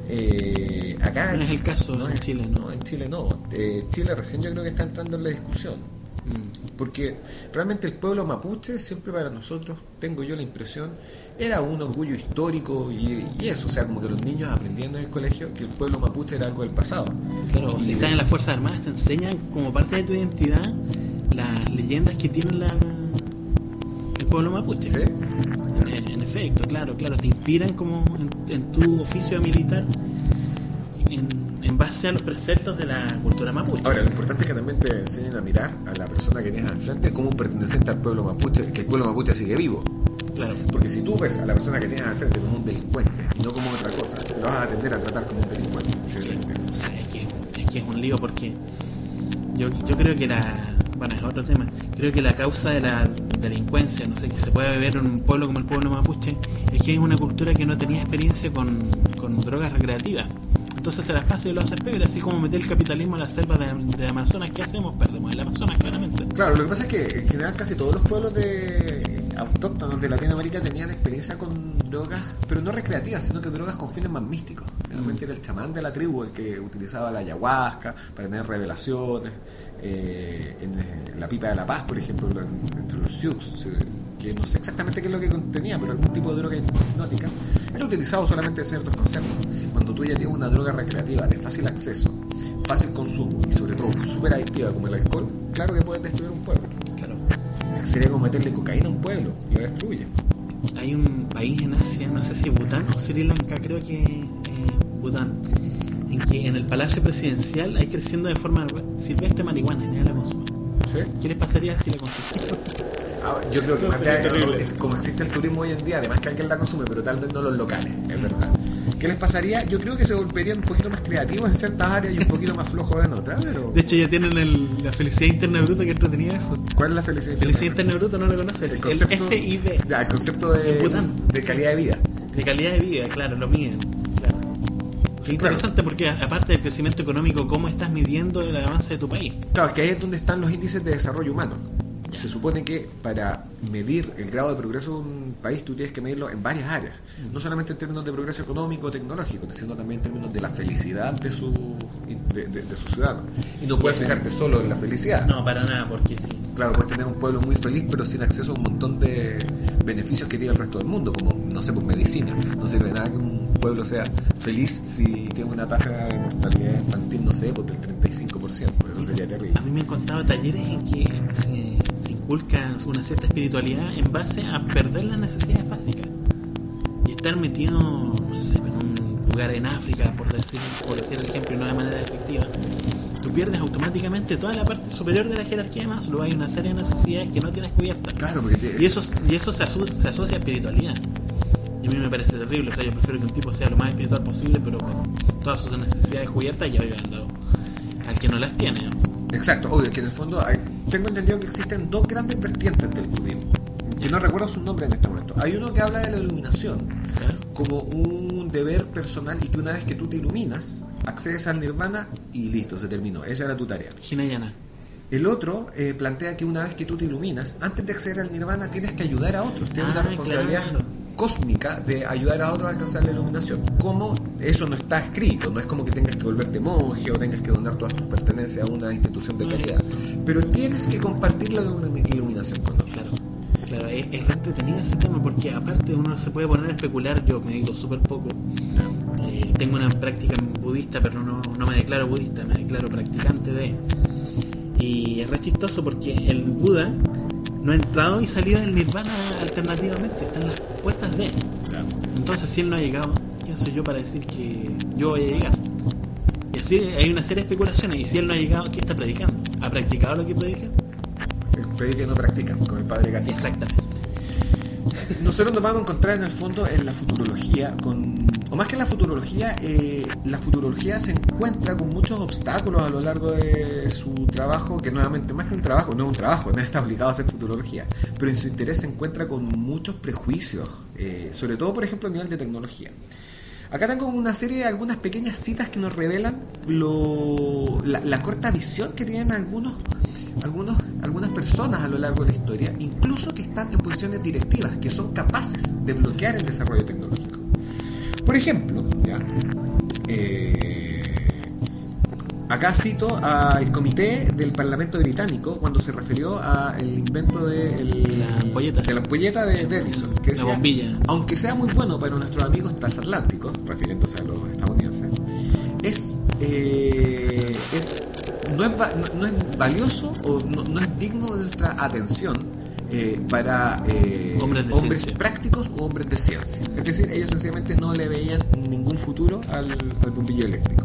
Eh, acá no es el caso no, en Chile, ¿no? No, en Chile no. Eh, Chile recién yo creo que está entrando en la discusión. Mm. Porque realmente el pueblo mapuche siempre para nosotros, tengo yo la impresión, era un orgullo histórico y, y eso, o sea, como que los niños aprendiendo en el colegio que el pueblo mapuche era algo del pasado. Claro, y si estás en las Fuerzas Armadas te enseñan como parte de tu identidad las leyendas que tiene la, el pueblo mapuche. ¿Sí? En, en efecto, claro, claro, te inspiran como en, en tu oficio militar en, en base a los preceptos de la cultura mapuche. Ahora, lo importante es que también te enseñen a mirar a la persona que tienes al frente como un perteneciente al pueblo mapuche, que el pueblo mapuche sigue vivo. Claro. Porque si tú ves a la persona que tienes al frente como un delincuente y no como otra cosa, lo vas a tender a tratar como un delincuente. Sí. O sea, es que, es que es un lío porque yo, yo creo que la... Bueno, es otro tema. Creo que la causa de la delincuencia, no sé, que se puede ver en un pueblo como el pueblo mapuche, es que es una cultura que no tenía experiencia con, con drogas recreativas. Entonces se las pasa y lo hace peor, así como meter el capitalismo en las selvas de, de Amazonas. ¿Qué hacemos? Perdemos el Amazonas, claramente. Claro, lo que pasa es que en general casi todos los pueblos de autóctonos de Latinoamérica tenían experiencia con drogas, pero no recreativas, sino que drogas con fines más místicos. Realmente mm. era el chamán de la tribu el que utilizaba la ayahuasca para tener revelaciones. Eh, en la pipa de la paz, por ejemplo, entre los Sioux, que no sé exactamente qué es lo que contenía, pero algún tipo de droga hipnótica, era utilizado solamente en ciertos conceptos. Cuando tú ya tienes una droga recreativa de fácil acceso, fácil consumo y sobre todo súper adictiva como el alcohol, claro que puedes destruir un pueblo. Claro. Sería como meterle cocaína a un pueblo, lo destruye. Hay un país en Asia, no sé si Bután o Sri Lanka, creo que eh, Bután, en que en el palacio presidencial hay creciendo de forma silvestre marihuana, ni la consumo. ¿Sí? ¿Qué les pasaría si la consumieran? Ah, yo creo que No, más sería que, terrible. como existe el turismo hoy en día, además que alguien la consume, pero tal vez no los locales, es verdad. ¿Qué les pasaría? Yo creo que se volverían un poquito más creativos en ciertas áreas y un poquito más flojos en otras, pero... De hecho ya tienen el, la felicidad interna bruta, que entretenía eso. ¿Cuál es la felicidad interna? Felicidad interna bruta, no lo conoces. El, El, concepto, el F I B. Ya, el concepto de, de calidad de vida. De calidad de vida, claro, lo miden. Claro. Qué interesante, claro. Porque aparte del crecimiento económico, ¿cómo estás midiendo el avance de tu país? Claro, es que ahí es donde están los índices de desarrollo humano. Se supone que para medir el grado de progreso de un país tú tienes que medirlo en varias áreas, no solamente en términos de progreso económico o tecnológico, sino también en términos de la felicidad de sus de, de, de su ciudadanos. Y no puedes fijarte solo en la felicidad. No, para nada, porque sí. Claro, puedes tener un pueblo muy feliz pero sin acceso a un montón de beneficios que tiene el resto del mundo, como, no sé, pues medicina. No sirve de nada que un pueblo sea feliz si tiene una tasa de mortalidad infantil, no sé, pues del treinta y cinco por ciento. Eso sería terrible. A mí me han contado talleres en que se, se inculca una cierta espiritualidad en base a perder las necesidades básicas y estar metido, no sé, en un lugar en África, por decir, por decir el ejemplo, y no de manera efectiva. Tú pierdes automáticamente toda la parte superior de la jerarquía de Maslow. Hay una serie de necesidades que no tienes cubiertas. Claro, porque tienes... y eso, y eso se, aso- se asocia a espiritualidad. Y a mí me parece terrible. O sea, yo prefiero que un tipo sea lo más espiritual posible, pero con todas sus necesidades cubiertas y ayudando al que no las tiene, ¿no? Exacto, obvio, que en el fondo hay, tengo entendido que existen dos grandes vertientes del budismo, que no recuerdo su nombre en este momento. Hay uno que habla de la iluminación como un deber personal y que una vez que tú te iluminas, accedes al nirvana y listo, se terminó. Esa era tu tarea. Hinayana. El otro eh, plantea que una vez que tú te iluminas, antes de acceder al nirvana tienes que ayudar a otros, tienes Ah, una responsabilidad claro. cósmica de ayudar a otros a alcanzar la iluminación. Como eso no está escrito, no es como que tengas que volverte monje o tengas que donar todas tus pertenencias a una institución de caridad, pero tienes que compartir la iluminación con otros. Claro, claro, es, es re entretenido ese tema porque aparte uno se puede poner a especular. Yo medito súper poco, eh, tengo una práctica budista, pero no, no me declaro budista, me declaro practicante de. Y es re chistoso porque el Buda no ha entrado y salido del nirvana alternativamente, están las puertas de. Claro. Entonces, si él no ha llegado, ¿quién soy yo para decir que yo voy a llegar? Y así hay una serie de especulaciones. Y si él no ha llegado, ¿qué está predicando? ¿Ha practicado lo que predica? El predica y no practica, con el padre Gatica. Exactamente. Nosotros nos vamos a encontrar en el fondo en la futurología, con, o más que en la futurología, eh, la futurología se encuentra con muchos obstáculos a lo largo de su trabajo, que nuevamente, más que un trabajo, no es un trabajo, no está obligado a hacer futurología, pero en su interés se encuentra con muchos prejuicios, eh, sobre todo, por ejemplo, a nivel de tecnología. Acá tengo una serie de algunas pequeñas citas que nos revelan lo, la, la corta visión que tienen algunos, algunos, algunas personas a lo largo de la historia, incluso que están en posiciones directivas, que son capaces de bloquear el desarrollo tecnológico. Por ejemplo, ¿ya? Eh, acá cito al comité del Parlamento británico cuando se refirió al invento de, el, la ampolleta. de la ampolleta de, de Edison, que decía, la bombilla. Aunque sea muy bueno para nuestros amigos transatlánticos, refiriéndose a los estadounidenses, es, eh, es, no, es no, no es valioso o no, no es digno de nuestra atención Eh, para eh, hombres, de hombres ciencia. prácticos o hombres de ciencia. Es decir, ellos sencillamente no le veían ningún futuro al, al bombillo eléctrico.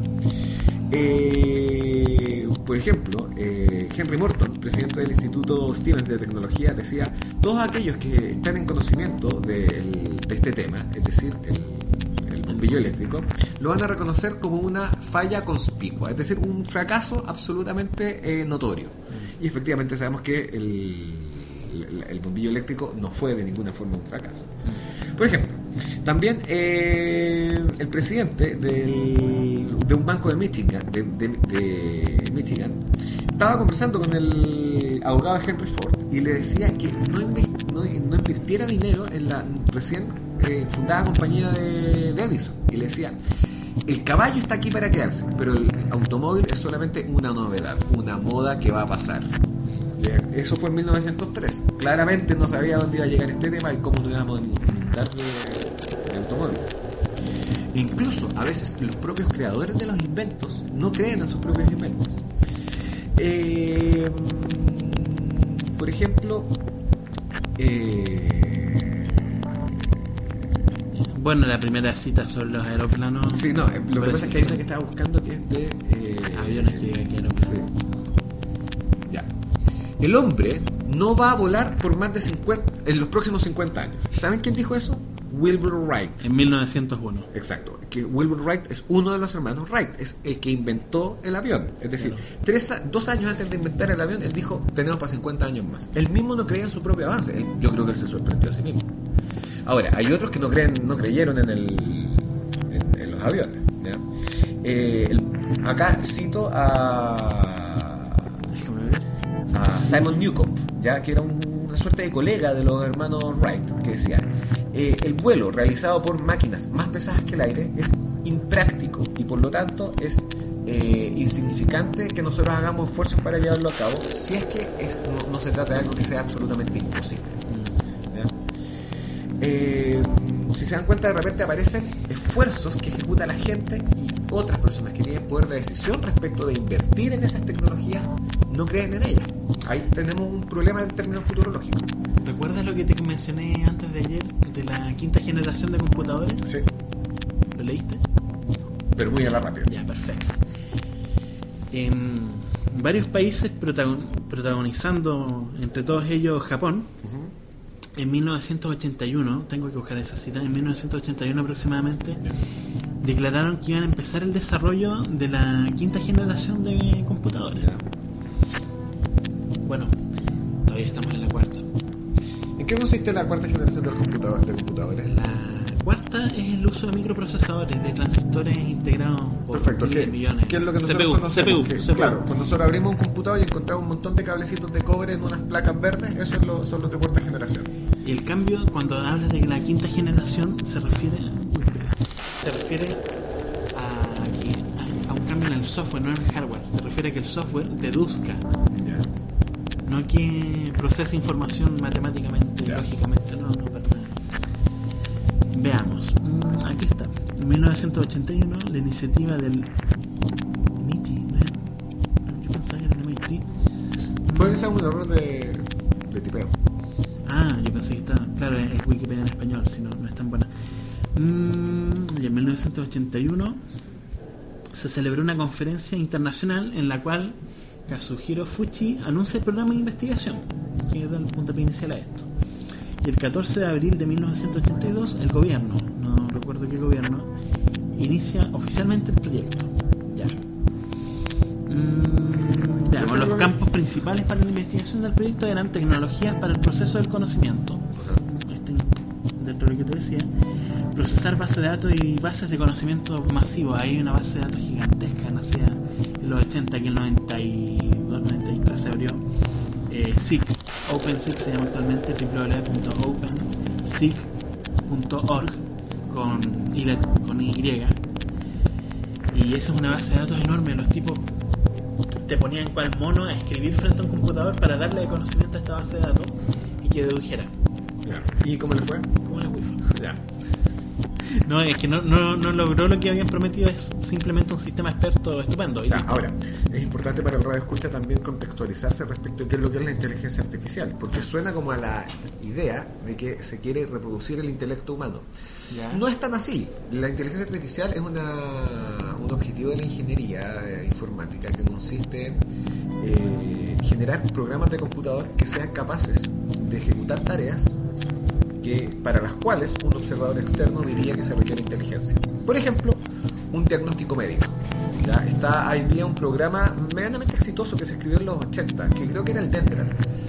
Eh, por ejemplo, eh, Henry Morton, presidente del Instituto Stevens de Tecnología, decía: todos aquellos que están en conocimiento del, de este tema, es decir, el, el bombillo eléctrico, lo van a reconocer como una falla conspicua, es decir, un fracaso absolutamente eh, notorio. Y efectivamente sabemos que el el bombillo eléctrico no fue de ninguna forma un fracaso. Por ejemplo, también eh, el presidente del, de un banco de Michigan, de, de, de Michigan estaba conversando con el abogado Henry Ford y le decía que no, invest, no, no invirtiera dinero en la recién eh, fundada compañía de, de Edison, y le decía: el caballo está aquí para quedarse, pero el automóvil es solamente una novedad, una moda que va a pasar. Eso fue en mil novecientos tres. Claramente no sabía dónde iba a llegar este tema y cómo nos íbamos a inundar de, de automóviles. E incluso a veces los propios creadores de los inventos no creen en sus propios inventos. Eh, por ejemplo, eh, bueno, la primera cita sobre los aeroplanos. Sí, no, lo que pasa es que hay una que estaba buscando que es de eh, aviones que, que aeroplanos. Sí. Ya. El hombre no va a volar por más de cincuenta en los próximos cincuenta años. ¿Saben quién dijo eso? Wilbur Wright. En mil novecientos uno. Exacto. Que Wilbur Wright es uno de los hermanos Wright. Es el que inventó el avión. Es decir, claro. tres, dos años antes de inventar el avión, él dijo: tenemos para cincuenta años más. Él mismo no creía en su propio avance. Él, yo creo que él se sorprendió a sí mismo. Ahora, hay otros que no creen, no creyeron en, el, en, en los aviones. ¿Ya? Eh, el, acá cito a... a Simon Newcomb, ya que era un, una suerte de colega de los hermanos Wright, que decía: eh, el vuelo realizado por máquinas más pesadas que el aire es impráctico y por lo tanto es eh, insignificante que nosotros hagamos esfuerzos para llevarlo a cabo, si es que es, no, no se trata de algo que sea absolutamente imposible. ¿Ya? Eh, si se dan cuenta, de repente aparecen esfuerzos que ejecuta la gente y otras personas que tienen poder de decisión respecto de invertir en esas tecnologías no creen en ellas. Ahí tenemos un problema en términos futurológicos. ¿Recuerdas lo que te mencioné antes de ayer de la quinta generación de computadores? Sí. ¿Lo leíste? Pero muy a la rápida. Ya, perfecto. En varios países protagon- protagonizando, entre todos ellos, Japón, uh-huh. En mil novecientos ochenta y uno, tengo que buscar esa cita, en mil novecientos ochenta y uno aproximadamente, yeah. declararon que iban a empezar el desarrollo de la quinta generación de computadores. Yeah. Bueno, todavía estamos en la cuarta. ¿En qué consiste la cuarta generación de computadores? De computadores? La cuarta es el uso de microprocesadores, de transistores integrados por Perfecto. miles de millones. ¿Qué es lo que nosotros C P U, conocemos? C P U, que, C P U. Claro, cuando nosotros abrimos un computador y encontramos un montón de cablecitos de cobre en unas placas verdes, eso es lo, son los de cuarta generación. Y el cambio, cuando hablas de la quinta generación, se refiere se refiere a, que, a, a un cambio en el software, no en el hardware. Se refiere a que el software deduzca, yeah. no que procese información matemáticamente, yeah. lógicamente, no, no, para nada. Veamos, mm, aquí está. En mil novecientos ochenta y uno, la iniciativa del M I T I, ¿no? Yo pensaba que era el M I T. Puede ser un error de, de tipeo. Ah, yo pensé que estaba, claro, es Wikipedia en español, si no, no es tan buena. Mm, y en mil novecientos ochenta y uno se celebró una conferencia internacional en la cual Kazuhiro Fuchi anuncia el programa de investigación que da el puntapié inicial a esto. Y el catorce de abril de mil novecientos ochenta y dos el gobierno, no recuerdo qué gobierno, inicia oficialmente el proyecto. Ya. Mm, veamos, los campos principales para la investigación del proyecto eran tecnologías para el proceso del conocimiento. Este, dentro de lo que te decía, procesar bases de datos y bases de conocimiento masivos. Hay una base de datos gigantesca, nacida en los ochenta, que en el noventa y dos noventa y tres se abrió. Eh, S I C, OpenSeek se llama actualmente, doble u doble u doble u punto open seek punto org con Y, con Y. Y esa es una base de datos enorme. Los tipos te ponían cual mono a escribir frente a un computador para darle conocimiento a esta base de datos y que dedujera. Ya. ¿Y cómo le fue? Como la Wi-Fi. Ya. No, es que no, no, no logró lo que habían prometido, es simplemente un sistema experto estupendo. Y ya, ahora, es importante para el radio escucha también contextualizarse respecto a qué es lo que es la inteligencia artificial, porque suena como a la idea de que se quiere reproducir el intelecto humano. ¿Ya? No es tan así. La inteligencia artificial es una, un objetivo de la ingeniería eh, informática que consiste en eh, generar programas de computador que sean capaces de ejecutar tareas que, para las cuales un observador externo diría que se requiere inteligencia. Por ejemplo, un diagnóstico médico. ¿Ya? Está, había un programa medianamente exitoso que se escribió en los ochenta, que creo que era el Dendra,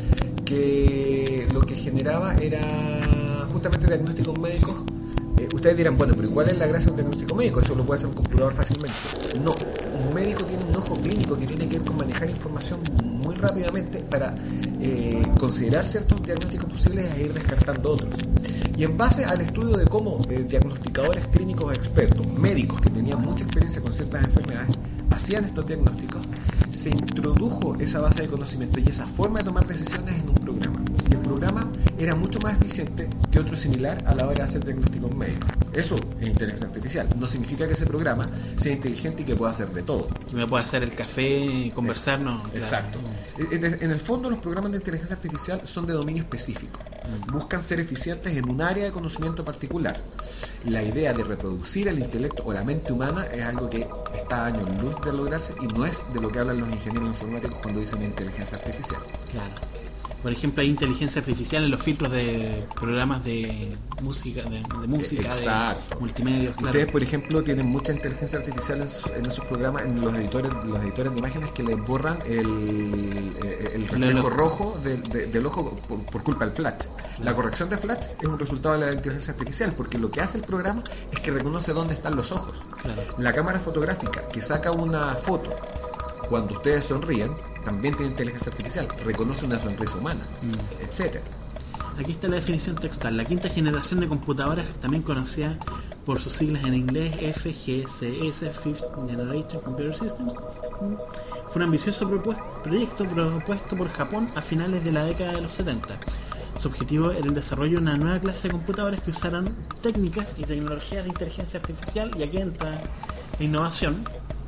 que lo que generaba era justamente diagnósticos médicos. Eh, ustedes dirán, bueno, pero ¿cuál es la gracia de un diagnóstico médico? Eso lo puede hacer un computador fácilmente. No, un médico tiene un ojo clínico que tiene que ver con manejar información muy rápidamente para eh, considerar ciertos diagnósticos posibles e ir descartando otros. Y en base al estudio de cómo eh, diagnosticadores clínicos expertos, médicos que tenían mucha experiencia con ciertas enfermedades, hacían estos diagnósticos, se introdujo esa base de conocimiento y esa forma de tomar decisiones en un programa. Y el programa era mucho más eficiente que otro similar a la hora de hacer diagnósticos médicos. Eso es inteligencia artificial. No significa que ese programa sea inteligente y que pueda hacer de todo. Que me pueda hacer el café, conversar, ¿no? Exacto. Claro. En, en el fondo, los programas de inteligencia artificial son de dominio específico. Buscan ser eficientes en un área de conocimiento particular. La idea de reproducir el intelecto o la mente humana es algo que está a años luz de lograrse y no es de lo que hablan los ingenieros informáticos cuando dicen inteligencia artificial. Claro. Por ejemplo, hay inteligencia artificial en los filtros de programas de música, de, de música, exacto, de multimedia. Claro. Ustedes, por ejemplo, tienen mucha inteligencia artificial en, sus, en esos programas, en los editores, los editores de imágenes que les borran el, el reflejo rojo de, de, del ojo por, por culpa del flash. La corrección de flash es un resultado de la inteligencia artificial, porque lo que hace el programa es que reconoce dónde están los ojos. Claro. La cámara fotográfica que saca una foto cuando ustedes sonríen también tiene inteligencia artificial, reconoce una sonrisa humana, mm. etcétera. Aquí está la definición textual. La quinta generación de computadoras, también conocida por sus siglas en inglés F G C S, Fifth Generation Computer Systems, fue un ambicioso proyecto propuesto por Japón a finales de la década de los setenta. Su objetivo era el desarrollo de una nueva clase de computadores que usaran técnicas y tecnologías de inteligencia artificial, y aquí entra la innovación.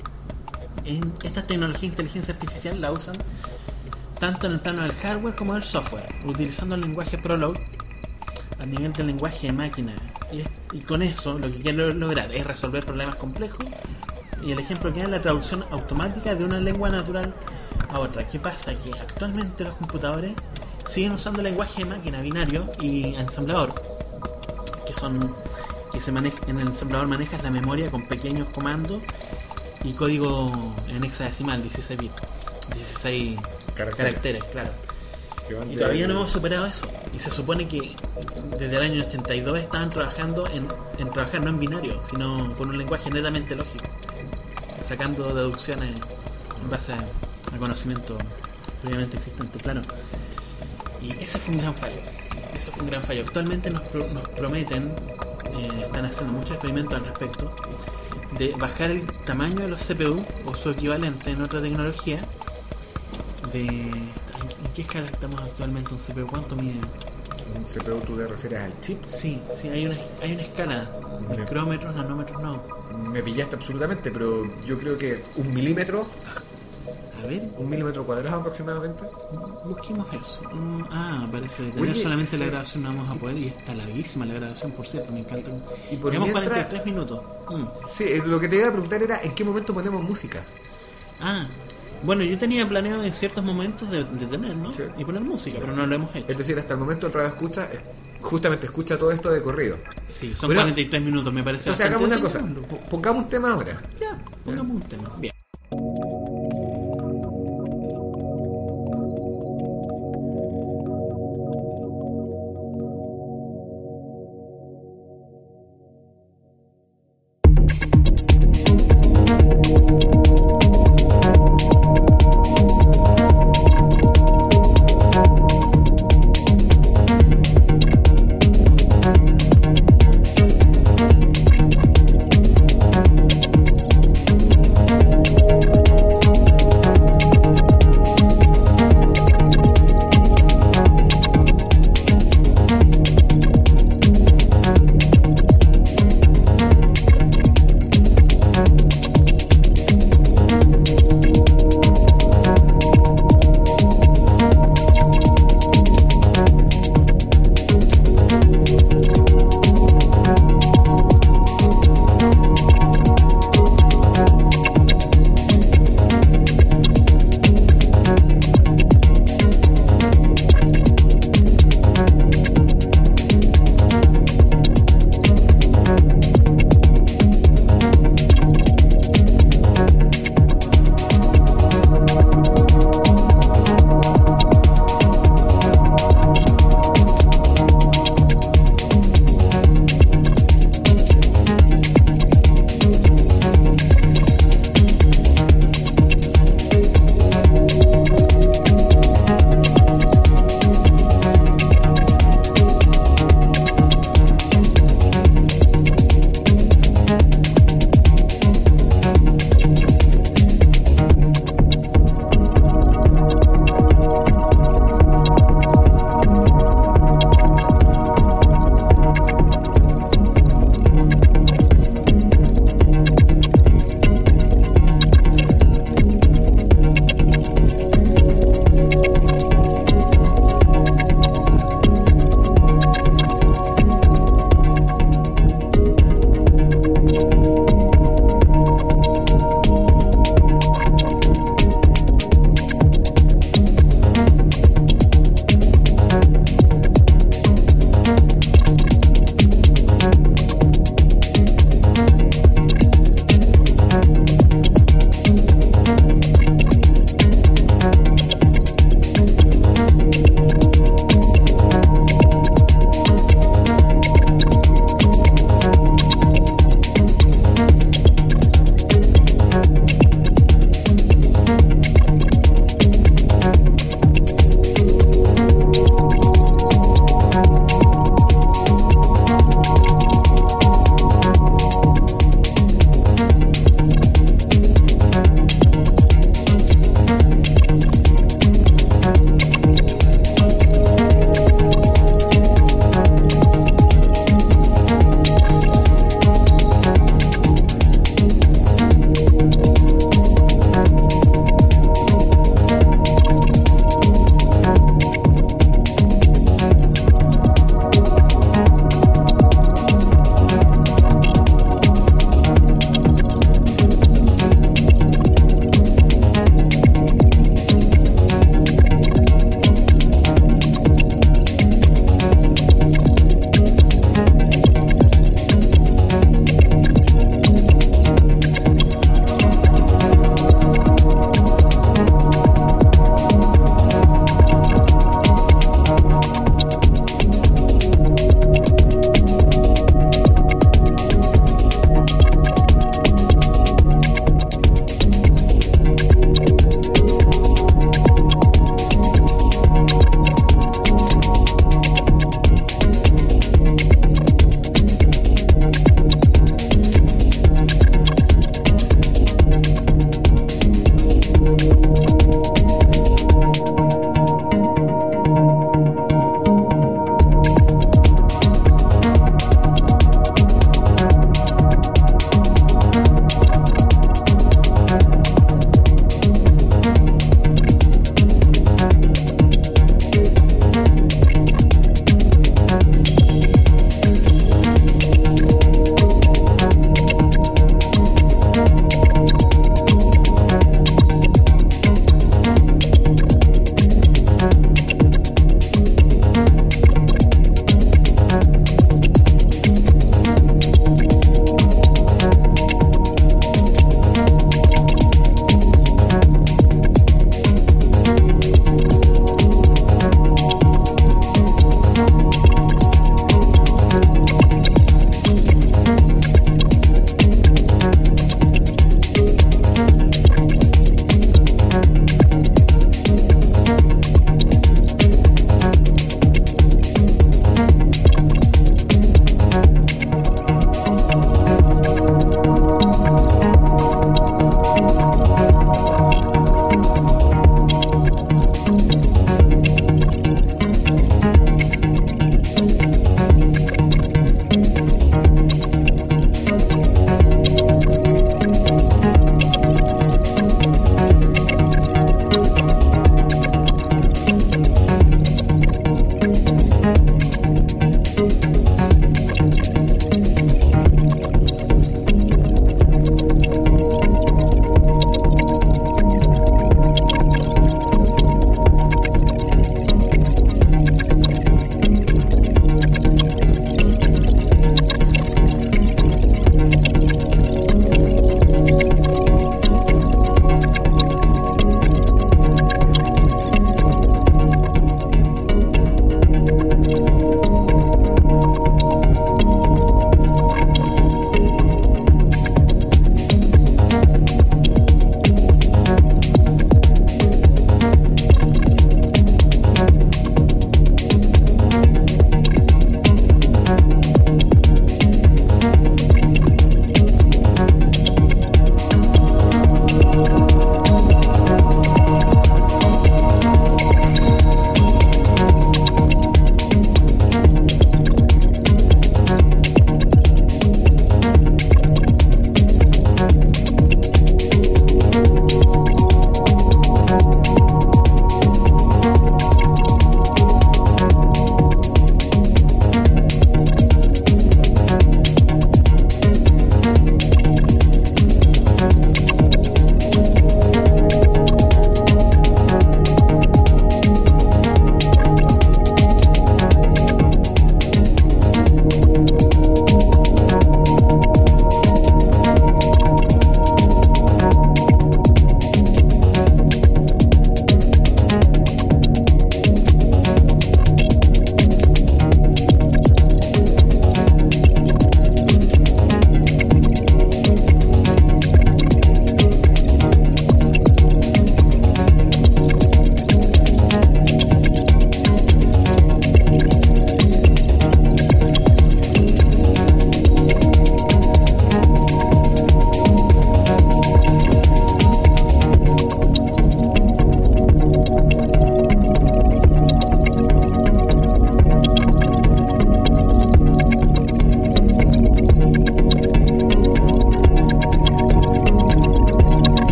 En estas tecnologías de inteligencia artificial la usan tanto en el plano del hardware como del software, utilizando el lenguaje Prolog a nivel del lenguaje de máquina. Y, es, y con eso lo que quieren lograr es resolver problemas complejos, y el ejemplo que da es la traducción automática de una lengua natural a otra. ¿Qué pasa? Que actualmente los computadores siguen usando el lenguaje de máquina binario y ensamblador, que son que se maneja, en el ensamblador manejas la memoria con pequeños comandos y código en hexadecimal, dieciséis bits, dieciséis caracteres, caracteres claro. Y todavía no hemos superado eso. Y se supone que desde el año ochenta y dos estaban trabajando en, en trabajar no en binario, sino con un lenguaje netamente lógico, sacando deducciones en base a, a conocimiento previamente existente, claro. Y ese fue un gran fallo. Eso fue un gran fallo. Actualmente nos, pro, nos prometen, eh, están haciendo muchos experimentos al respecto, de bajar el tamaño de los C P U o su equivalente en otra tecnología. De ¿en, en qué escala estamos actualmente un C P U? ¿Cuánto mide? ¿Un C P U tú te refieres al chip? Sí, sí, hay una, hay una escala. Micrómetros, nanómetros, no. Me pillaste absolutamente, pero yo creo que un milímetro. A ver. Un milímetro cuadrado aproximadamente. Busquemos eso. Mm, ah, parece que tener solamente sí. La grabación no vamos a poder, y está larguísima la grabación, por cierto, me encanta. Y por Llevamos mientras, cuarenta y tres minutos. Mm. Sí, lo que te iba a preguntar era ¿en qué momento ponemos música? Ah, bueno, yo tenía planeado en ciertos momentos de, de tener, ¿no? Sí. Y poner música, pero no lo hemos hecho. Es decir, hasta el momento el radio escucha, justamente escucha todo esto de corrido. Sí, son pero, cuarenta y tres minutos, me parece. Entonces hagamos una cosa, pongamos un tema ahora. Ya, pongamos un tema, bien.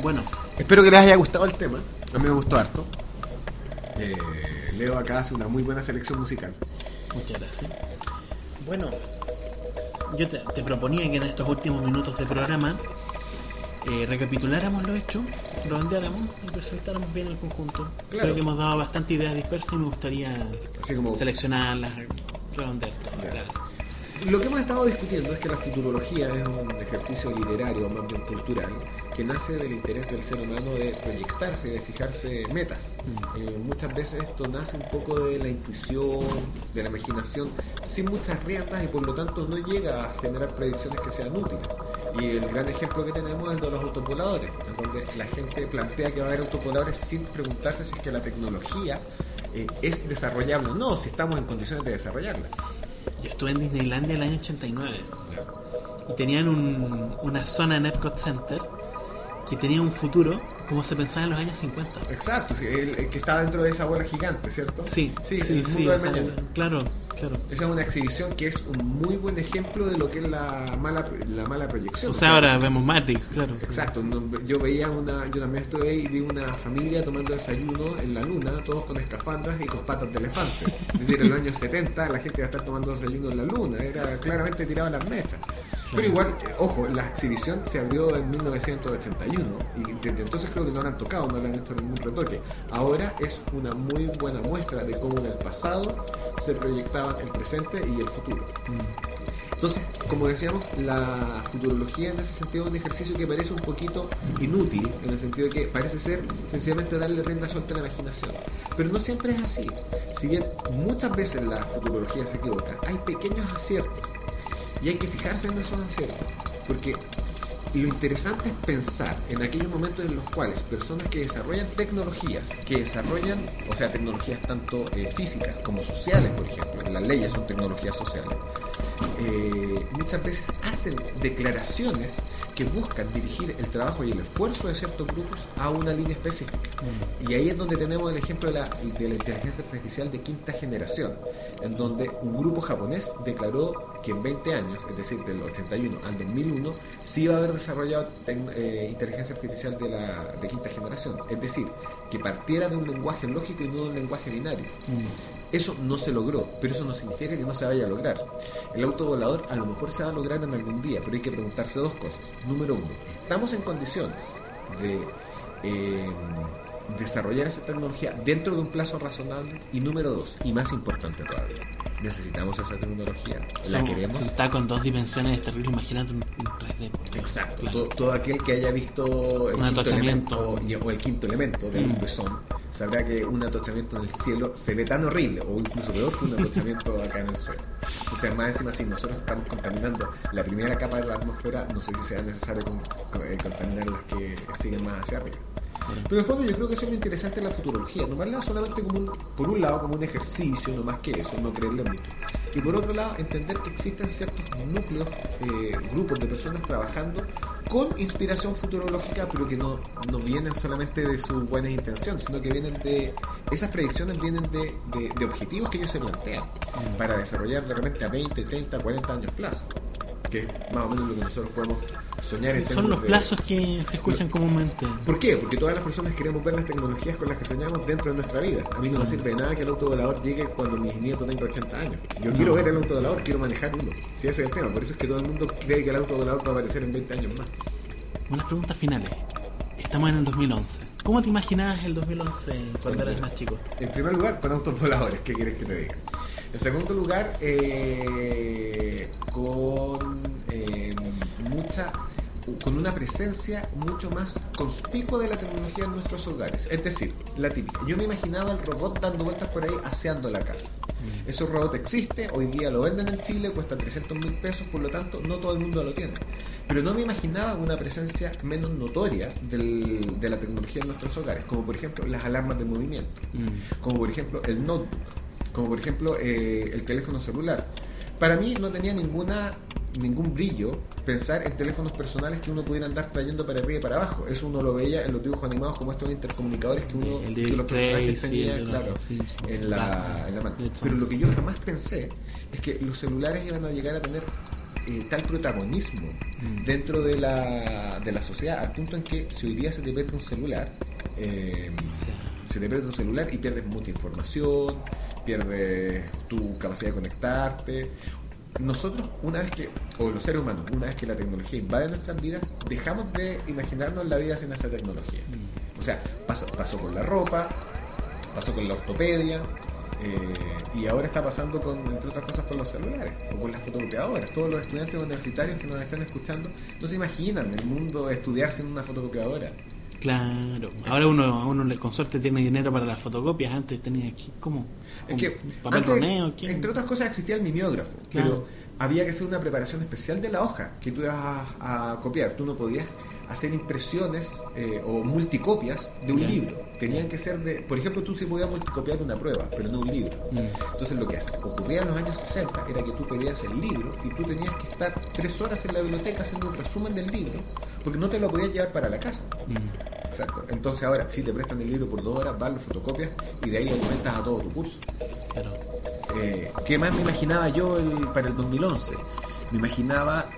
Bueno, espero que les haya gustado el tema. A mí me gustó harto. Eh, Leo acá hace una muy buena selección musical. Muchas gracias. Bueno, yo te, te proponía que en estos últimos minutos de programa eh, recapituláramos lo hecho, redondeáramos y presentáramos bien el conjunto. Claro. Creo que hemos dado bastante ideas dispersas y me gustaría Así como seleccionarlas, redondear todo. Ya. Claro. Lo que hemos estado discutiendo es que la futurología es un ejercicio literario, más bien cultural, que nace del interés del ser humano de proyectarse, de fijarse metas. Mm. Eh, muchas veces esto nace un poco de la intuición, de la imaginación, sin muchas riendas y por lo tanto no llega a generar predicciones que sean útiles. Y el gran ejemplo que tenemos es el de los autopoladores, en donde la gente plantea que va a haber autopoladores sin preguntarse si es que la tecnología eh, es desarrollable o no, si estamos en condiciones de desarrollarla. Yo estuve en Disneylandia el año ochenta y nueve y tenían un, una zona en Epcot Center que tenía un futuro como se pensaba en los años cincuenta. Exacto, sí, el, el que está dentro de esa bola gigante, ¿cierto? Sí, sí, sí, el sí, mundo o de sea, mañana. Claro, claro. Esa es una exhibición que es un muy buen ejemplo de lo que es la mala la mala proyección. O sea, ahora vemos Matrix, claro. Exacto, sí. no, yo veía una, yo también estuve ahí y vi una familia tomando desayuno en la luna, todos con escafandras y con patas de elefante. Es decir, en los años setenta la gente iba a estar tomando desayuno en la luna, era claramente tirado a las mechas. Pero igual, eh, ojo, la exhibición se abrió en mil novecientos ochenta y uno y desde entonces creo que no la han tocado, no le han hecho ningún retoque. Ahora es una muy buena muestra de cómo en el pasado se proyectaban el presente y el futuro. Mm. Entonces, como decíamos, la futurología en ese sentido es un ejercicio que parece un poquito inútil, en el sentido de que parece ser sencillamente darle rienda suelta a la imaginación. Pero no siempre es así. Si bien muchas veces la futurología se equivoca, hay pequeños aciertos. Y hay que fijarse en esos aciertos, porque lo interesante es pensar en aquellos momentos en los cuales personas que desarrollan tecnologías, que desarrollan, o sea, tecnologías tanto eh, físicas como sociales, por ejemplo, las leyes son tecnologías sociales, eh, muchas veces hacen declaraciones que buscan dirigir el trabajo y el esfuerzo de ciertos grupos a una línea específica. Mm. Y ahí es donde tenemos el ejemplo de la, de la inteligencia artificial de quinta generación, en donde un grupo japonés declaró que en veinte años, es decir, del ochenta y uno al dos mil uno, sí iba a haber desarrollado ten, eh, inteligencia artificial de, la, de quinta generación. Es decir, que partiera de un lenguaje lógico y no de un lenguaje binario. Mm. Eso no se logró, pero eso no significa que no se vaya a lograr. El auto volador a lo mejor se va a lograr en algún día, pero hay que preguntarse dos cosas. Número uno, ¿estamos en condiciones de eh, desarrollar esa tecnología dentro de un plazo razonable? Y número dos, y más importante todavía, ¿necesitamos esa tecnología? ¿La queremos? Si está con dos dimensiones es terrible, imagínate un tres D. Exacto, claro. todo, todo aquel que haya visto el un quinto elemento y, o el quinto elemento del mm. Besón sabrá que un atochamiento en el cielo se ve tan horrible o incluso peor que un atochamiento acá en el suelo. Entonces, más encima, si nosotros estamos contaminando la primera capa de la atmósfera, no sé si sea necesario con, con, eh, contaminar las que siguen más hacia arriba. Pero en el fondo yo creo que eso es lo interesante de la futurología, no verla solamente como un, por un lado como un ejercicio, no más que eso, no creerle mucho, y por otro lado entender que existen ciertos núcleos, eh, grupos de personas trabajando con inspiración futurológica, pero que no, no vienen solamente de sus buenas intenciones, sino que vienen de, esas predicciones vienen de, de, de objetivos que ellos se plantean mm. para desarrollar de repente a veinte, treinta, cuarenta años plazo, que es más o menos lo que nosotros podemos soñar en son los de, plazos que se escuchan comúnmente. ¿Por qué? Porque todas las personas queremos ver las tecnologías con las que soñamos dentro de nuestra vida. A mí no me sirve de nada que el auto volador llegue cuando mi nieto tenga ochenta años. Yo quiero ver el auto volador, quiero manejar uno. Si ese es el tema, por eso es que todo el mundo cree que el auto volador va a aparecer en veinte años más. Unas preguntas finales. Estamos en el dos mil once. ¿Cómo te imaginabas el dos mil once cuando eras más chico? En primer lugar, con autos voladores, ¿qué quieres que te diga? En segundo lugar, eh, con eh, mucha con una presencia mucho más conspicua de la tecnología en nuestros hogares. Es decir, la típica. Yo me imaginaba el robot dando vueltas por ahí aseando la casa. Mm. Ese robot existe, hoy día lo venden en Chile, cuesta trescientos mil pesos, por lo tanto no todo el mundo lo tiene. Pero no me imaginaba una presencia menos notoria del, de la tecnología en nuestros hogares, como por ejemplo las alarmas de movimiento, mm. como por ejemplo el notebook, como por ejemplo eh, el teléfono celular. Para mí no tenía ninguna ningún brillo pensar en teléfonos personales que uno pudiera andar trayendo para arriba y para abajo. Eso uno lo veía en los dibujos animados como estos intercomunicadores que uno el que los personajes sí, tenían el claro, sí, sí. En, la, en la mano. Pero lo que yo jamás pensé es que los celulares iban a llegar a tener eh, tal protagonismo mm. dentro de la, de la sociedad, al punto en que si hoy día se te pierde un celular, eh, sí. se te pierde un celular y pierdes mucha información, pierdes tu capacidad de conectarte. Nosotros, una vez que, o los seres humanos, una vez que la tecnología invade nuestras vidas, dejamos de imaginarnos la vida sin esa tecnología. Mm. O sea, pasó, pasó con la ropa, pasó con la ortopedia, eh, y ahora está pasando con, entre otras cosas, con los celulares o con las fotocopiadoras. Todos los estudiantes universitarios que nos están escuchando no se imaginan el mundo de estudiar sin una fotocopiadora. Claro, ahora uno, uno con suerte tiene dinero para las fotocopias. Antes tenía aquí como es que papel antes, roneo, entre otras cosas existía el mimeógrafo, claro. Pero había que hacer una preparación especial de la hoja que tú ibas a, a copiar. Tú no podías hacer impresiones eh, o multicopias de un yeah. libro. Tenían que ser de, por ejemplo, tú sí podías multicopiar una prueba, pero no un libro. Mm. Entonces lo que ocurría en los años sesenta era que tú pedías el libro y tú tenías que estar tres horas en la biblioteca haciendo un resumen del libro, porque no te lo podías llevar para la casa. Mm. Exacto. Entonces ahora sí te prestan el libro por dos horas, vas, lo fotocopias y de ahí lo comentas a todo tu curso. Claro. Eh, ¿Qué más me imaginaba yo el, para el dos mil once? Me imaginaba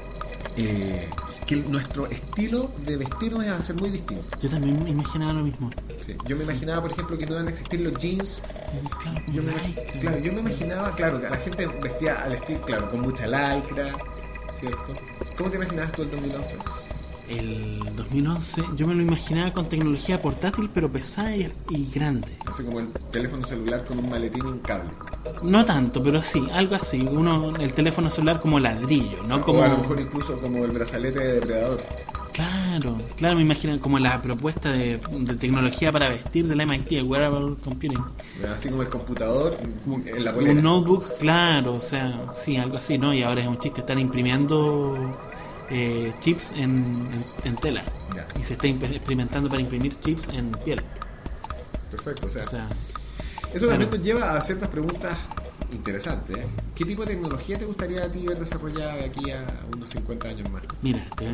eh, que nuestro estilo de vestirnos iba a ser muy distinto. Yo también me imaginaba lo mismo. Sí. Yo me sí. imaginaba, por ejemplo, que no iban a existir los jeans. Claro, yo me, lycra. claro, yo me imaginaba, claro, que la gente vestía al estilo, claro, con mucha lycra, ¿cierto? ¿Cómo te imaginabas tú el dos mil once? El dos mil once yo me lo imaginaba con tecnología portátil pero pesada y, y grande. Así como el teléfono celular con un maletín y un cable. No tanto, pero sí, algo así. Uno, el teléfono celular como ladrillo, no o como... a lo mejor incluso como el brazalete de depredador. Claro, claro, me imagino como la propuesta de, de tecnología para vestir del M I T, el Wearable Computing. Así como el computador en la polera. Un notebook, claro, o sea, sí, algo así, ¿no? Y ahora es un chiste, están imprimiendo eh, chips en, en, en tela. Ya. Y se está experimentando para imprimir chips en piel. Perfecto, o sea, o sea eso también nos lleva a ciertas preguntas interesantes. ¿eh? ¿Qué tipo de tecnología te gustaría a ti ver desarrollada de aquí a unos cincuenta años más? Mira, te,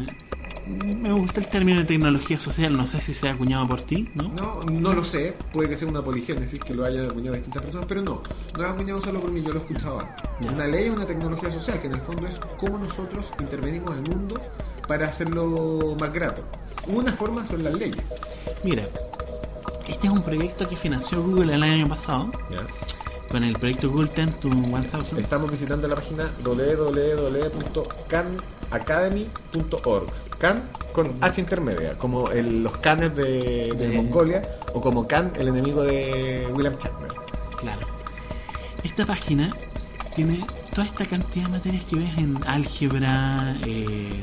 me gusta el término de tecnología social, no sé si sea acuñado por ti, ¿no? No, no lo sé, puede que sea una poligénesis que lo hayan acuñado distintas personas, pero no, no es acuñado solo por mí, yo lo he escuchado antes. Yeah. Una ley es una tecnología social, que en el fondo es cómo nosotros intervenimos en el mundo para hacerlo más grato. Una forma son las leyes. Mira, este es un proyecto que financió Google el año pasado. Yeah. Con el proyecto Google diez to mil. Estamos visitando la página doble u doble u doble u punto khan academy punto org. Khan con H intermedia, como el, los Khanes de, de, de Mongolia, o como Khan, el enemigo de William Shatner. Claro. Esta página tiene toda esta cantidad de materias que ves en álgebra, eh,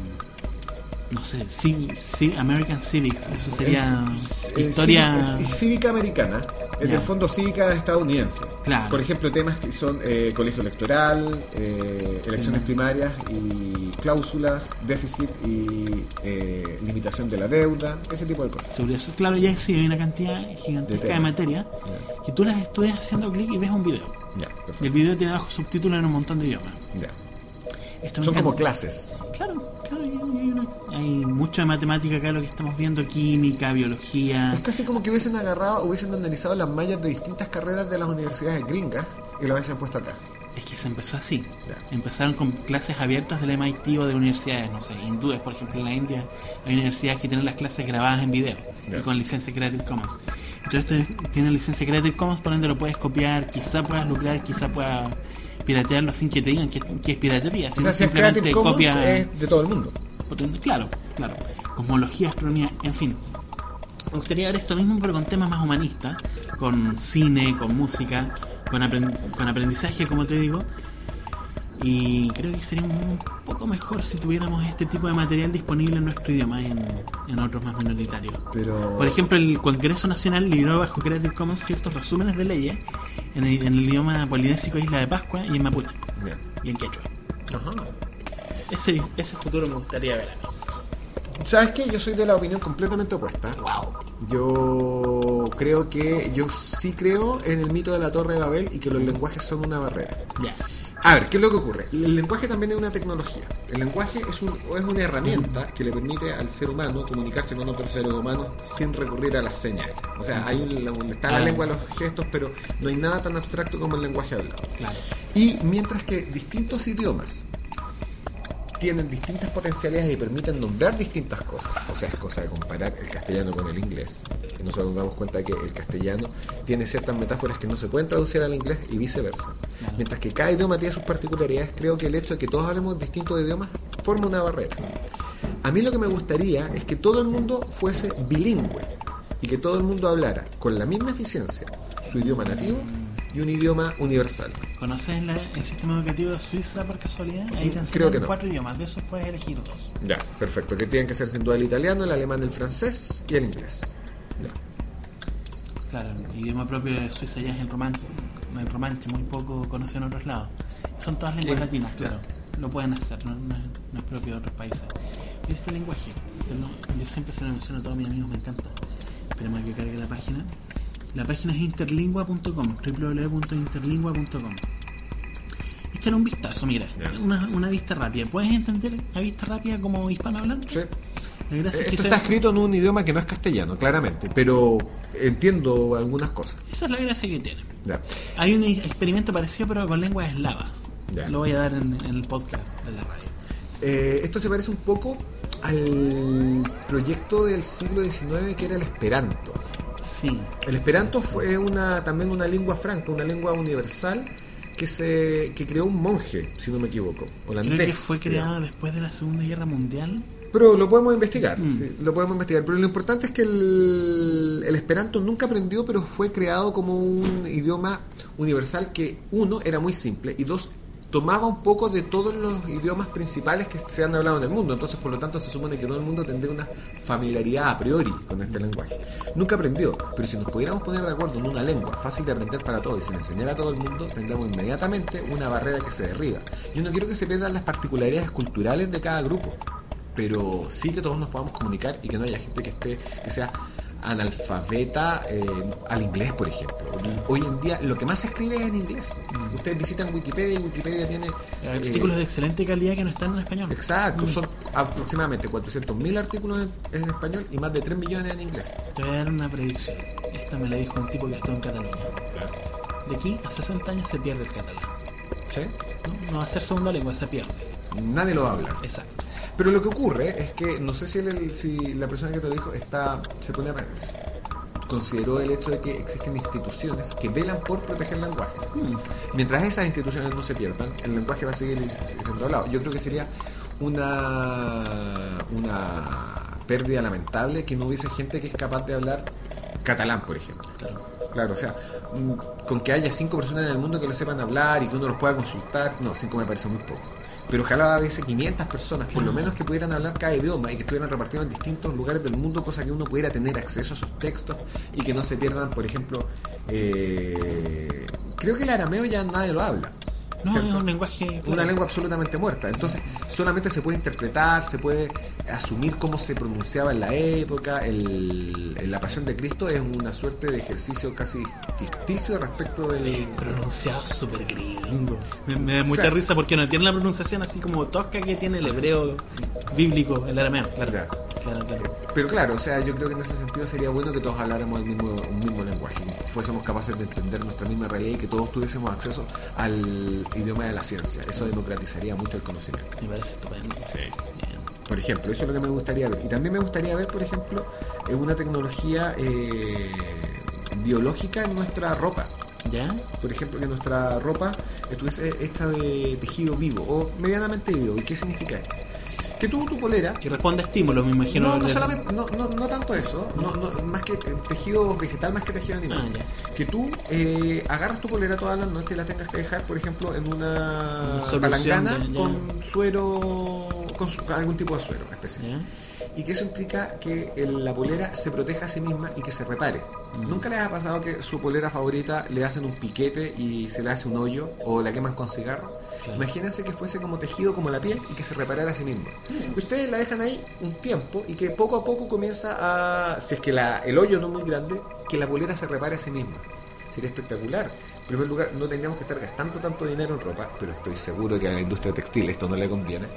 no sé, civ, civ, American Civics, eso sería es, es, historia... Es, es cívica americana, en el fondo cívica estadounidense. Claro. Por ejemplo, temas que son eh, colegio electoral, eh, elecciones sí. primarias y cláusulas, déficit y eh, limitación de la deuda, ese tipo de cosas. Sobre eso, claro, ya sí, hay una cantidad gigantesca de, de materia yeah. que tú las estudias haciendo clic y ves un video. Yeah, y el video tiene abajo subtítulos en un montón de idiomas. Yeah. Esto son como clases. Claro, claro, hay, hay, una, hay mucho de matemática acá, lo que estamos viendo, química, biología. Es casi como que hubiesen agarrado, hubiesen analizado las mallas de distintas carreras de las universidades gringas y las hubiesen puesto acá. Es que se empezó así. Yeah. Empezaron con clases abiertas del M I T o de universidades, no sé, hindúes, por ejemplo, en la India hay universidades que tienen las clases grabadas en video yeah. y con licencia Creative Commons. Entonces tienen licencia Creative Commons, por ende lo puedes copiar, quizá puedas lucrar, quizá puedas piratearlo sin que te digan que, que es piratería. O sea, si simplemente copia es de todo el mundo. Claro, claro. Cosmología, astronomía, en fin. Me gustaría ver esto mismo, pero con temas más humanistas, con cine, con música, con, aprend- con aprendizaje, como te digo. Y creo que sería un poco mejor si tuviéramos este tipo de material disponible en nuestro idioma y en, en otros más minoritarios. Pero... Por ejemplo, el Congreso Nacional lideró bajo Creative Commons ciertos resúmenes de leyes en el, en el idioma polinésico Isla de Pascua y en Mapuche. Bien. Y en Quechua. Ajá. Ese, ese futuro me gustaría ver a mí. ¿Sabes qué? Yo soy de la opinión completamente opuesta. Wow. Yo creo que... Yo sí creo en el mito de la Torre de Babel y que los lenguajes son una barrera. Ya. Yeah. A ver, ¿qué es lo que ocurre? El lenguaje también es una tecnología. El lenguaje es, un, es una herramienta que le permite al ser humano comunicarse con otros seres humanos sin recurrir a las señales. O sea, hay un, está la lengua, los gestos, pero no hay nada tan abstracto como el lenguaje hablado. Claro. Y mientras que distintos idiomas tienen distintas potencialidades y permiten nombrar distintas cosas. O sea, es cosa de comparar el castellano con el inglés. Y nosotros nos damos cuenta de que el castellano tiene ciertas metáforas que no se pueden traducir al inglés y viceversa. Mientras que cada idioma tiene sus particularidades, creo que el hecho de que todos hablemos distintos idiomas forma una barrera. A mí lo que me gustaría es que todo el mundo fuese bilingüe y que todo el mundo hablara con la misma eficiencia su idioma nativo y un idioma universal. ¿Conoces la, el sistema educativo de Suiza por casualidad? Ahí te Creo que enseñan no. cuatro idiomas, de esos puedes elegir dos. Ya, perfecto. Que tienen que ser sin duda el italiano, el alemán, el francés y el inglés. Ya. Claro, el idioma propio de Suiza ya es el romanche, el romanche muy poco conocido en otros lados. Son todas lenguas Sí, latinas, claro. claro. Lo pueden hacer, no, no, es, no es propio de otros países. Y este lenguaje, este no, yo siempre se lo menciono a todos mis amigos, me encanta. Esperemos que cargue la página. La página es interlingua punto com, doble u doble u doble u punto interlingua punto com. Échale un vistazo, mira, Yeah. una, una vista rápida. ¿Puedes entender a vista rápida como hispanohablante? Sí. La gracia es Esto que está se- escrito en un idioma que no es castellano, claramente, pero entiendo algunas cosas. Esa es la gracia que tiene. Ya. Hay un experimento parecido pero con lenguas eslavas. Ya. Lo voy a dar en, en el podcast de la radio. Eh, esto se parece un poco al proyecto del siglo diecinueve que era el Esperanto. Sí. El Esperanto fue una también una lengua franca, una lengua universal que se que creó un monje, si no me equivoco, holandés. Creo que fue creo. creado después de la Segunda Guerra Mundial. Pero lo podemos investigar, Mm. sí, lo podemos investigar. Pero lo importante es que el, el Esperanto nunca aprendió, pero fue creado como un idioma universal que, uno, era muy simple y dos, tomaba un poco de todos los idiomas principales que se han hablado en el mundo. Entonces, por lo tanto, se supone que todo el mundo tendría una familiaridad a priori con este lenguaje. Nunca aprendió, pero si nos pudiéramos poner de acuerdo en una lengua fácil de aprender para todos y sin enseñar a todo el mundo, tendríamos inmediatamente una barrera que se derriba. Yo no quiero que se pierdan las particularidades culturales de cada grupo, pero sí que todos nos podamos comunicar y que no haya gente que esté que sea analfabeta eh, al inglés, por ejemplo. Hoy en día lo que más se escribe es en inglés. Ustedes visitan Wikipedia y Wikipedia tiene Artículos eh, de excelente calidad que no están en español. exacto, Mm. son aproximadamente cuatrocientos mil artículos en, en español y más de tres millones en inglés. Te voy a dar una predicción. Esta me la dijo un tipo que estuvo en Cataluña. De aquí a sesenta años se pierde el catalán. ¿Sí? No, no va a ser segunda lengua, se pierde. Nadie lo habla. Exacto. Pero lo que ocurre es que no sé si, el, si la persona que te lo dijo está se pone a, consideró el hecho de que existen instituciones que velan por proteger lenguajes. Mm. Mientras esas instituciones no se pierdan, el lenguaje va a seguir siendo hablado. Yo creo que sería una una pérdida lamentable que no hubiese gente que es capaz de hablar catalán, por ejemplo. Claro. Claro, o sea, mm, con que haya cinco personas en el mundo que lo sepan hablar y que uno los pueda consultar, no, cinco me parece muy poco. Pero ojalá hubiese quinientas personas, por lo menos, que pudieran hablar cada idioma y que estuvieran repartidos en distintos lugares del mundo, cosa que uno pudiera tener acceso a esos textos y que no se pierdan, por ejemplo, eh, creo que el arameo ya nadie lo habla. No, ¿cierto? es un lenguaje. Una claro. lengua absolutamente muerta. Entonces, solamente se puede interpretar, se puede asumir cómo se pronunciaba en la época. El, el- la Pasión de Cristo es una suerte de ejercicio casi ficticio respecto Eh, del. pronunciado súper gringo. Me, me da mucha Claro. risa porque no tiene la pronunciación así como tosca que tiene el hebreo bíblico, el arameo. Claro, Ya. claro, claro. Pero claro, o sea, yo creo que en ese sentido sería bueno que todos habláramos el mismo, un mismo lenguaje, que fuésemos capaces de entender nuestra misma realidad y que todos tuviésemos acceso al idioma de la ciencia. Eso democratizaría mucho el conocimiento. Me parece estupendo. Sí. Bien. Por ejemplo, eso es lo que me gustaría ver. Y también me gustaría ver, por ejemplo, eh, una tecnología eh, biológica en nuestra ropa. ¿Ya? Por ejemplo, que nuestra ropa estuviese hecha de tejido vivo o medianamente vivo. ¿Y qué significa esto? Que tú, tu polera... Que responde a estímulos, me imagino. No, no del- solamente, no, no, no tanto eso, no, no, más que eh, tejido vegetal más que tejido animal. Ah, ya. Que tú eh, agarras tu polera todas las noches y la tengas que dejar, por ejemplo, en una Solución palangana de- ya. con suero, con, su- con algún tipo de suero especial. ¿Ya? Y que eso implica que el- la polera se proteja a sí misma y que se repare. Mm. ¿Nunca les ha pasado que su polera favorita le hacen un piquete y se le hace un hoyo o la queman con cigarro? Claro. Imagínense que fuese como tejido como la piel y que se reparara a sí misma. Que ustedes la dejan ahí un tiempo y que poco a poco comienza a, si es que la, el hoyo no es muy grande, que la polera se repare a sí misma. Sería espectacular. En primer lugar, no tendríamos que estar gastando tanto dinero en ropa, pero estoy seguro que a la industria textil esto no le conviene.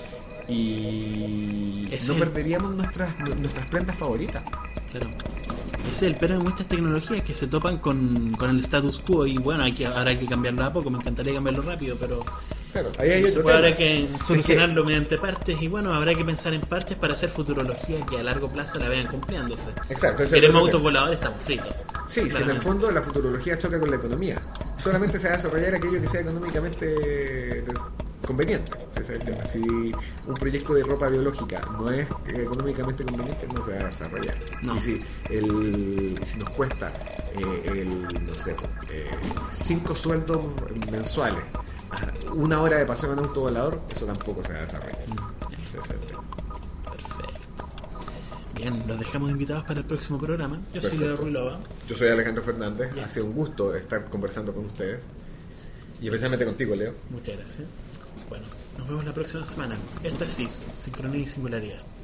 Y Es no el- perderíamos nuestras nuestras prendas favoritas. Claro. Ese es el pero de muchas tecnologías que se topan con, con el status quo y bueno, hay que, ahora hay que cambiarlo a poco, me encantaría cambiarlo rápido, pero Claro, ahí hay otro pues tema. habrá que solucionarlo sí, mediante parches y bueno, habrá que pensar en parches para hacer futurología que a largo plazo la vean cumpliéndose. Exacto. Si queremos autos voladores estamos fritos. Sí, si en el fondo la futurología choca con la economía. Solamente se va a desarrollar aquello que sea económicamente conveniente. Ese es el tema. Si un proyecto de ropa biológica no es económicamente conveniente, no se va a desarrollar. No. Y si, el, si nos cuesta eh, el, no sé, eh, cinco sueldos mensuales, una hora de paseo en auto volador, eso tampoco se va a desarrollar. Mm. Ese es el tema. Perfecto. Bien, los dejamos invitados para el próximo programa. Yo Perfecto. soy Leo Ruilova. Yo soy Alejandro Fernández. Bien. Ha sido un gusto estar conversando con ustedes. Y especialmente contigo, Leo. Muchas gracias. Bueno, nos vemos la próxima semana. Esto es S I S, Sincronía y Singularidad.